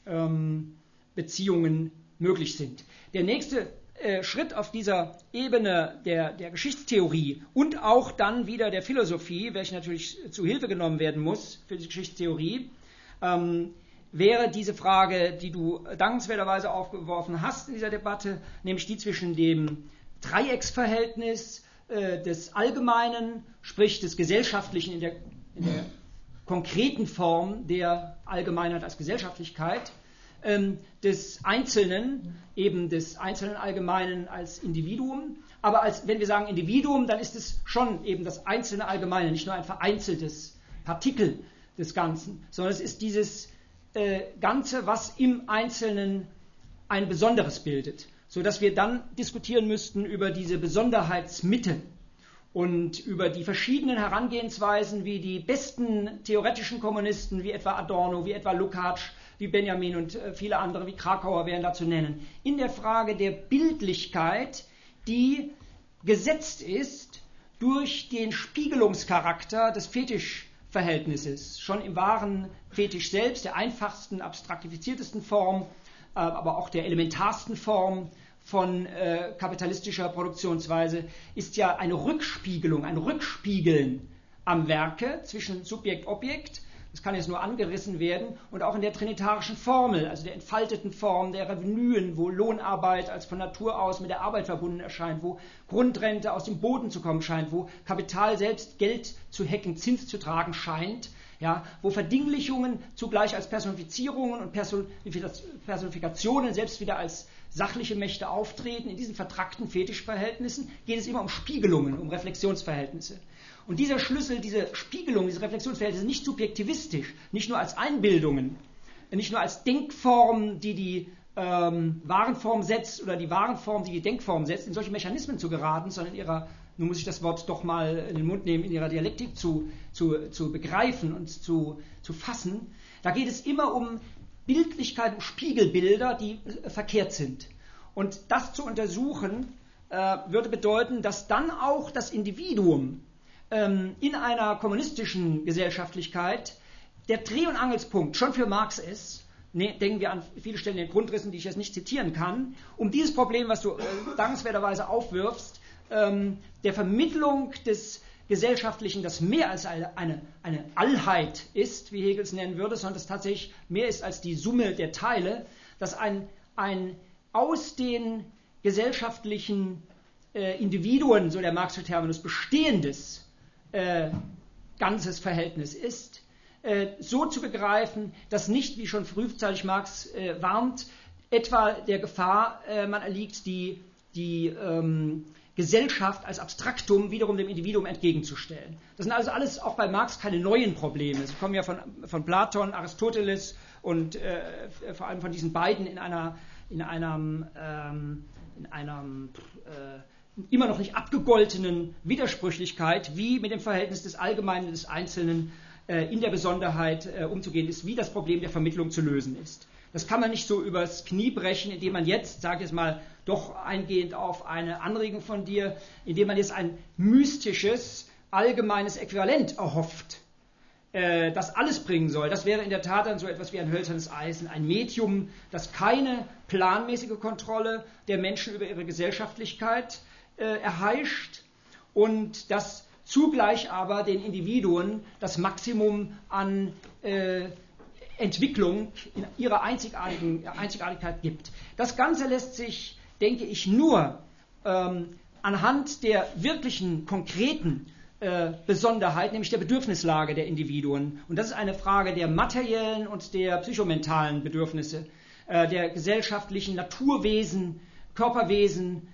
ähm, Beziehungen möglich sind. Der nächste äh, Schritt auf dieser Ebene der, der Geschichtstheorie und auch dann wieder der Philosophie, welche natürlich zu Hilfe genommen werden muss für die Geschichtstheorie, ähm, wäre diese Frage, die du dankenswerterweise aufgeworfen hast in dieser Debatte, nämlich die zwischen dem Dreiecksverhältnis äh, des Allgemeinen, sprich des Gesellschaftlichen in der, in der konkreten Form der Allgemeinheit als Gesellschaftlichkeit, ähm, des Einzelnen, eben des einzelnen Allgemeinen als Individuum. Aber als, wenn wir sagen Individuum, dann ist es schon eben das einzelne Allgemeine, nicht nur ein vereinzeltes Partikel des Ganzen, sondern es ist dieses äh, Ganze, was im Einzelnen ein Besonderes bildet, sodass wir dann diskutieren müssten über diese Besonderheitsmitte und über die verschiedenen Herangehensweisen, wie die besten theoretischen Kommunisten, wie etwa Adorno, wie etwa Lukács, wie Benjamin und äh, viele andere, wie Krakauer wären da zu nennen, in der Frage der Bildlichkeit, die gesetzt ist durch den Spiegelungscharakter des Fetischverhältnisses, schon im wahren Fetisch selbst, der einfachsten, abstraktifiziertesten Form, äh, aber auch der elementarsten Form von äh, kapitalistischer Produktionsweise, ist ja eine Rückspiegelung, ein Rückspiegeln am Werke zwischen Subjekt und Objekt. Das kann jetzt nur angerissen werden und auch in der trinitarischen Formel, also der entfalteten Form der Revenuen, wo Lohnarbeit als von Natur aus mit der Arbeit verbunden erscheint, wo Grundrente aus dem Boden zu kommen scheint, wo Kapital selbst Geld zu hecken, Zins zu tragen scheint, ja, wo Verdinglichungen zugleich als Personifizierungen und Personifikationen selbst wieder als sachliche Mächte auftreten. In diesen vertrackten Fetischverhältnissen geht es immer um Spiegelungen, um Reflexionsverhältnisse. Und dieser Schlüssel, diese Spiegelung, diese Reflexionsverhältnisse nicht subjektivistisch, nicht nur als Einbildungen, nicht nur als Denkform, die die ähm, Warenform setzt oder die Warenform, die die Denkform setzt, in solche Mechanismen zu geraten, sondern in ihrer, nun muss ich das Wort doch mal in den Mund nehmen, in ihrer Dialektik zu, zu, zu begreifen und zu, zu fassen. Da geht es immer um Bildlichkeit, um Spiegelbilder, die äh, verkehrt sind. Und das zu untersuchen, äh, würde bedeuten, dass dann auch das Individuum in einer kommunistischen Gesellschaftlichkeit der Dreh- und Angelspunkt schon für Marx ist, ne, denken wir an viele Stellen in den Grundrissen, die ich jetzt nicht zitieren kann, um dieses Problem, was du äh, dankenswerterweise aufwirfst, ähm, der Vermittlung des Gesellschaftlichen, das mehr als eine, eine, eine Allheit ist, wie Hegel es nennen würde, sondern das tatsächlich mehr ist als die Summe der Teile, dass ein, ein aus den gesellschaftlichen äh, Individuen, so der Marxische Terminus, bestehendes Äh, ganzes Verhältnis ist, äh, so zu begreifen, dass nicht, wie schon frühzeitig Marx äh, warnt, etwa der Gefahr äh, man erliegt, die, die ähm, Gesellschaft als Abstraktum wiederum dem Individuum entgegenzustellen. Das sind also alles auch bei Marx keine neuen Probleme. Sie kommen ja von, von Platon, Aristoteles und äh, vor allem von diesen beiden in einer, in einem, ähm, in einem äh, immer noch nicht abgegoltenen Widersprüchlichkeit, wie mit dem Verhältnis des Allgemeinen und des Einzelnen äh, in der Besonderheit äh, umzugehen ist, wie das Problem der Vermittlung zu lösen ist. Das kann man nicht so übers Knie brechen, indem man jetzt, sage ich jetzt mal, doch eingehend auf eine Anregung von dir, indem man jetzt ein mystisches, allgemeines Äquivalent erhofft, äh, das alles bringen soll. Das wäre in der Tat dann so etwas wie ein hölzernes Eisen, ein Medium, das keine planmäßige Kontrolle der Menschen über ihre Gesellschaftlichkeit äh, erheischt und das zugleich aber den Individuen das Maximum an äh, Entwicklung in ihrer einzigartigen, Einzigartigkeit gibt. Das Ganze lässt sich, denke ich, nur ähm, anhand der wirklichen, konkreten äh, Besonderheit, nämlich der Bedürfnislage der Individuen. Und das ist eine Frage der materiellen und der psychomentalen Bedürfnisse, äh, der gesellschaftlichen Naturwesen, Körperwesen,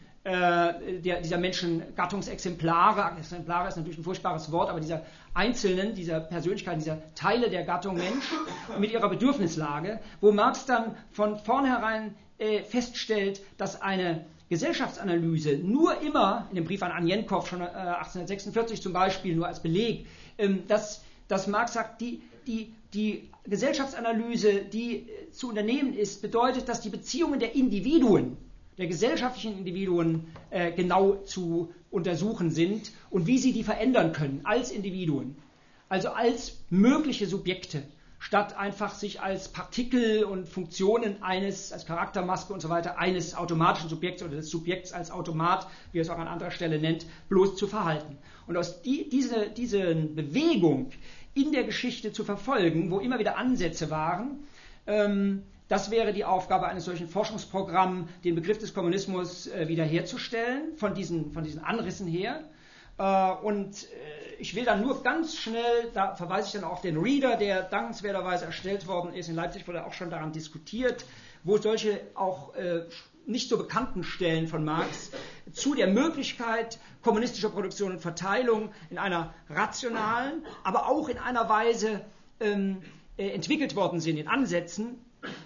äh, der, dieser Menschen, Gattungsexemplare. Exemplare ist natürlich ein furchtbares Wort, aber dieser Einzelnen, dieser Persönlichkeiten, dieser Teile der Gattung Mensch mit ihrer Bedürfnislage, wo Marx dann von vornherein äh, feststellt, dass eine Gesellschaftsanalyse nur immer, in dem Brief an Anjenkow schon äh, achtzehnhundertsechsundvierzig zum Beispiel, nur als Beleg, ähm, dass, dass Marx sagt, die, die, die Gesellschaftsanalyse, die äh, zu unternehmen ist, bedeutet, dass die Beziehungen der Individuen, der gesellschaftlichen Individuen äh, genau zu untersuchen sind und wie sie die verändern können als Individuen, also als mögliche Subjekte, statt einfach sich als Partikel und Funktionen eines, als Charaktermaske und so weiter, eines automatischen Subjekts oder des Subjekts als Automat, wie er es auch an anderer Stelle nennt, bloß zu verhalten. Und aus die, diese, diese Bewegung in der Geschichte zu verfolgen, wo immer wieder Ansätze waren, ähm, das wäre die Aufgabe eines solchen Forschungsprogramms, den Begriff des Kommunismus äh, wiederherzustellen, von diesen, von diesen Anrissen her. Äh, und äh, ich will dann nur ganz schnell, da verweise ich dann auf den Reader, der dankenswerterweise erstellt worden ist. In Leipzig wurde auch schon daran diskutiert, wo solche auch äh, nicht so bekannten Stellen von Marx zu der Möglichkeit kommunistischer Produktion und Verteilung in einer rationalen, aber auch in einer Weise ähm, äh, entwickelt worden sind, in Ansätzen,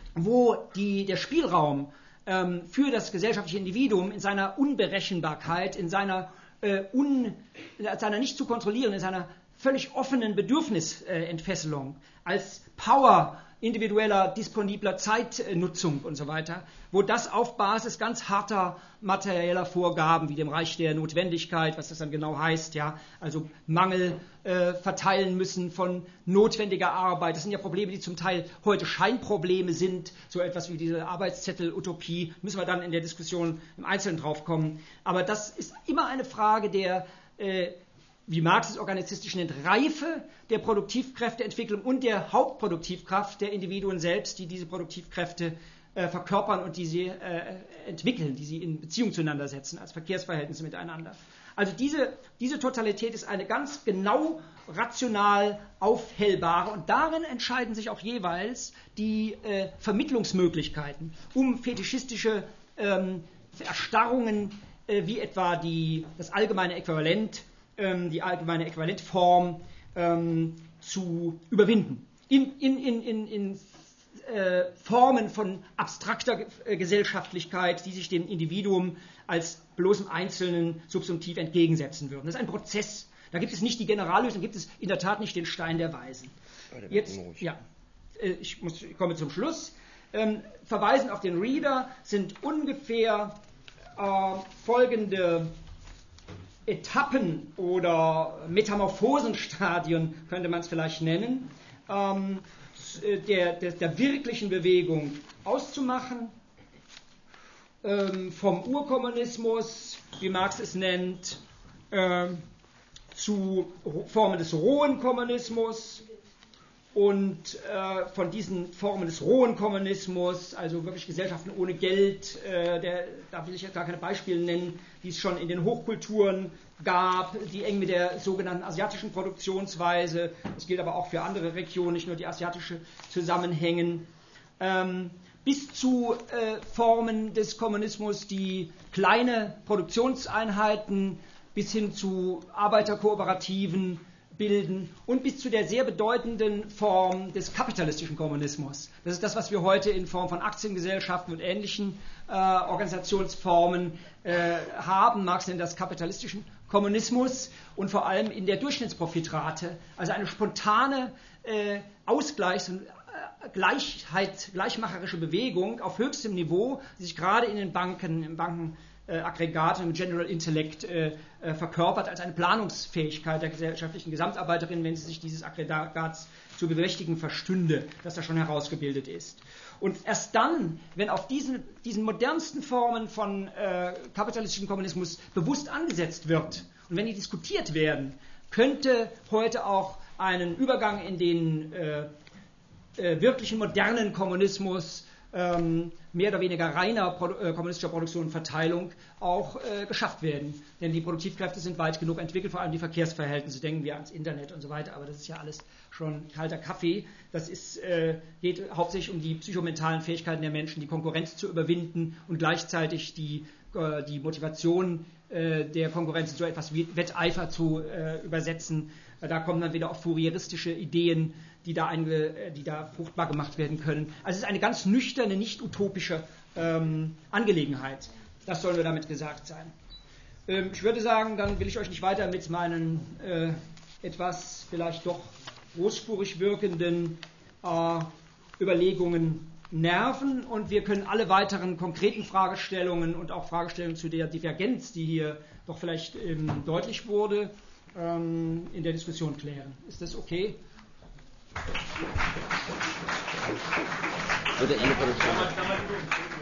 wo die, der Spielraum ähm, für das gesellschaftliche Individuum in seiner Unberechenbarkeit, in seiner, äh, un, in seiner nicht zu kontrollieren, in seiner völlig offenen Bedürfnisentfesselung, äh, als Power individueller, disponibler Zeitnutzung und so weiter, wo das auf Basis ganz harter materieller Vorgaben wie dem Reich der Notwendigkeit, was das dann genau heißt, ja, also Mangel äh, verteilen müssen von notwendiger Arbeit. Das sind ja Probleme, die zum Teil heute Scheinprobleme sind, so etwas wie diese Arbeitszettel-Utopie, müssen wir dann in der Diskussion im Einzelnen drauf kommen. Aber das ist immer eine Frage der äh, wie Marx es organistisch nennt, Reife der Produktivkräfteentwicklung und der Hauptproduktivkraft der Individuen selbst, die diese Produktivkräfte äh, verkörpern und die sie äh, entwickeln, die sie in Beziehung zueinander setzen, als Verkehrsverhältnisse miteinander. Also diese, diese Totalität ist eine ganz genau rational aufhellbare und darin entscheiden sich auch jeweils die äh, Vermittlungsmöglichkeiten, um fetischistische ähm, Erstarrungen äh, wie etwa die, das allgemeine Äquivalent, die allgemeine Äquivalentform ähm, zu überwinden. In, in, in, in, in äh, Formen von abstrakter äh, Gesellschaftlichkeit, die sich dem Individuum als bloßem einzelnen Subsumptiv entgegensetzen würden. Das ist ein Prozess. Da gibt es nicht die Generallösung, da gibt es in der Tat nicht den Stein der Weisen. Jetzt, ja, äh, ich, muss, ich komme zum Schluss. Ähm, Verweisen auf den Reader sind ungefähr äh, folgende Etappen oder Metamorphosenstadien, könnte man es vielleicht nennen, ähm, der, der, der wirklichen Bewegung auszumachen, ähm, vom Urkommunismus, wie Marx es nennt, ähm, zu Formen des rohen Kommunismus und äh, von diesen Formen des rohen Kommunismus, also wirklich Gesellschaften ohne Geld, äh, der, da will ich jetzt gar keine Beispiele nennen, die es schon in den Hochkulturen gab, die eng mit der sogenannten asiatischen Produktionsweise, das gilt aber auch für andere Regionen, nicht nur die asiatische, zusammenhängen, ähm, bis zu äh, Formen des Kommunismus, die kleine Produktionseinheiten bis hin zu Arbeiterkooperativen bilden und bis zu der sehr bedeutenden Form des kapitalistischen Kommunismus. Das ist das, was wir heute in Form von Aktiengesellschaften und ähnlichen äh, Organisationsformen äh, haben. Marx nennt das kapitalistischen Kommunismus und vor allem in der Durchschnittsprofitrate, also eine spontane äh, Ausgleichs- und äh, Gleichheit, gleichmacherische Bewegung auf höchstem Niveau, die sich gerade in den Banken, im Banken Äh, Aggregat im General Intellect äh, äh, verkörpert als eine Planungsfähigkeit der gesellschaftlichen Gesamtarbeiterin, wenn sie sich dieses Aggregats zu bemächtigen verstünde, das da schon herausgebildet ist. Und erst dann, wenn auf diesen, diesen modernsten Formen von äh, kapitalistischem Kommunismus bewusst angesetzt wird und wenn die diskutiert werden, könnte heute auch einen Übergang in den äh, äh, wirklichen modernen Kommunismus Ähm, mehr oder weniger reiner Produ- äh, kommunistischer Produktion und Verteilung auch äh, geschafft werden. Denn die Produktivkräfte sind weit genug entwickelt, vor allem die Verkehrsverhältnisse, denken wir ans Internet und so weiter, aber das ist ja alles schon kalter Kaffee. Das ist, äh, geht hauptsächlich um die psychomentalen Fähigkeiten der Menschen, die Konkurrenz zu überwinden und gleichzeitig die, äh, die Motivation äh, der Konkurrenz in so etwas wie Wetteifer zu äh, übersetzen. Äh, da kommen dann wieder auch fourieristische Ideen, die da, einge, die da fruchtbar gemacht werden können. Also es ist eine ganz nüchterne, nicht utopische ähm, Angelegenheit. Das soll nur damit gesagt sein. Ähm, ich würde sagen, dann will ich euch nicht weiter mit meinen äh, etwas vielleicht doch großspurig wirkenden äh, Überlegungen nerven und wir können alle weiteren konkreten Fragestellungen und auch Fragestellungen zu der Divergenz, die hier doch vielleicht ähm, deutlich wurde, ähm, in der Diskussion klären. Ist das okay? Würde eine Viertelstunde.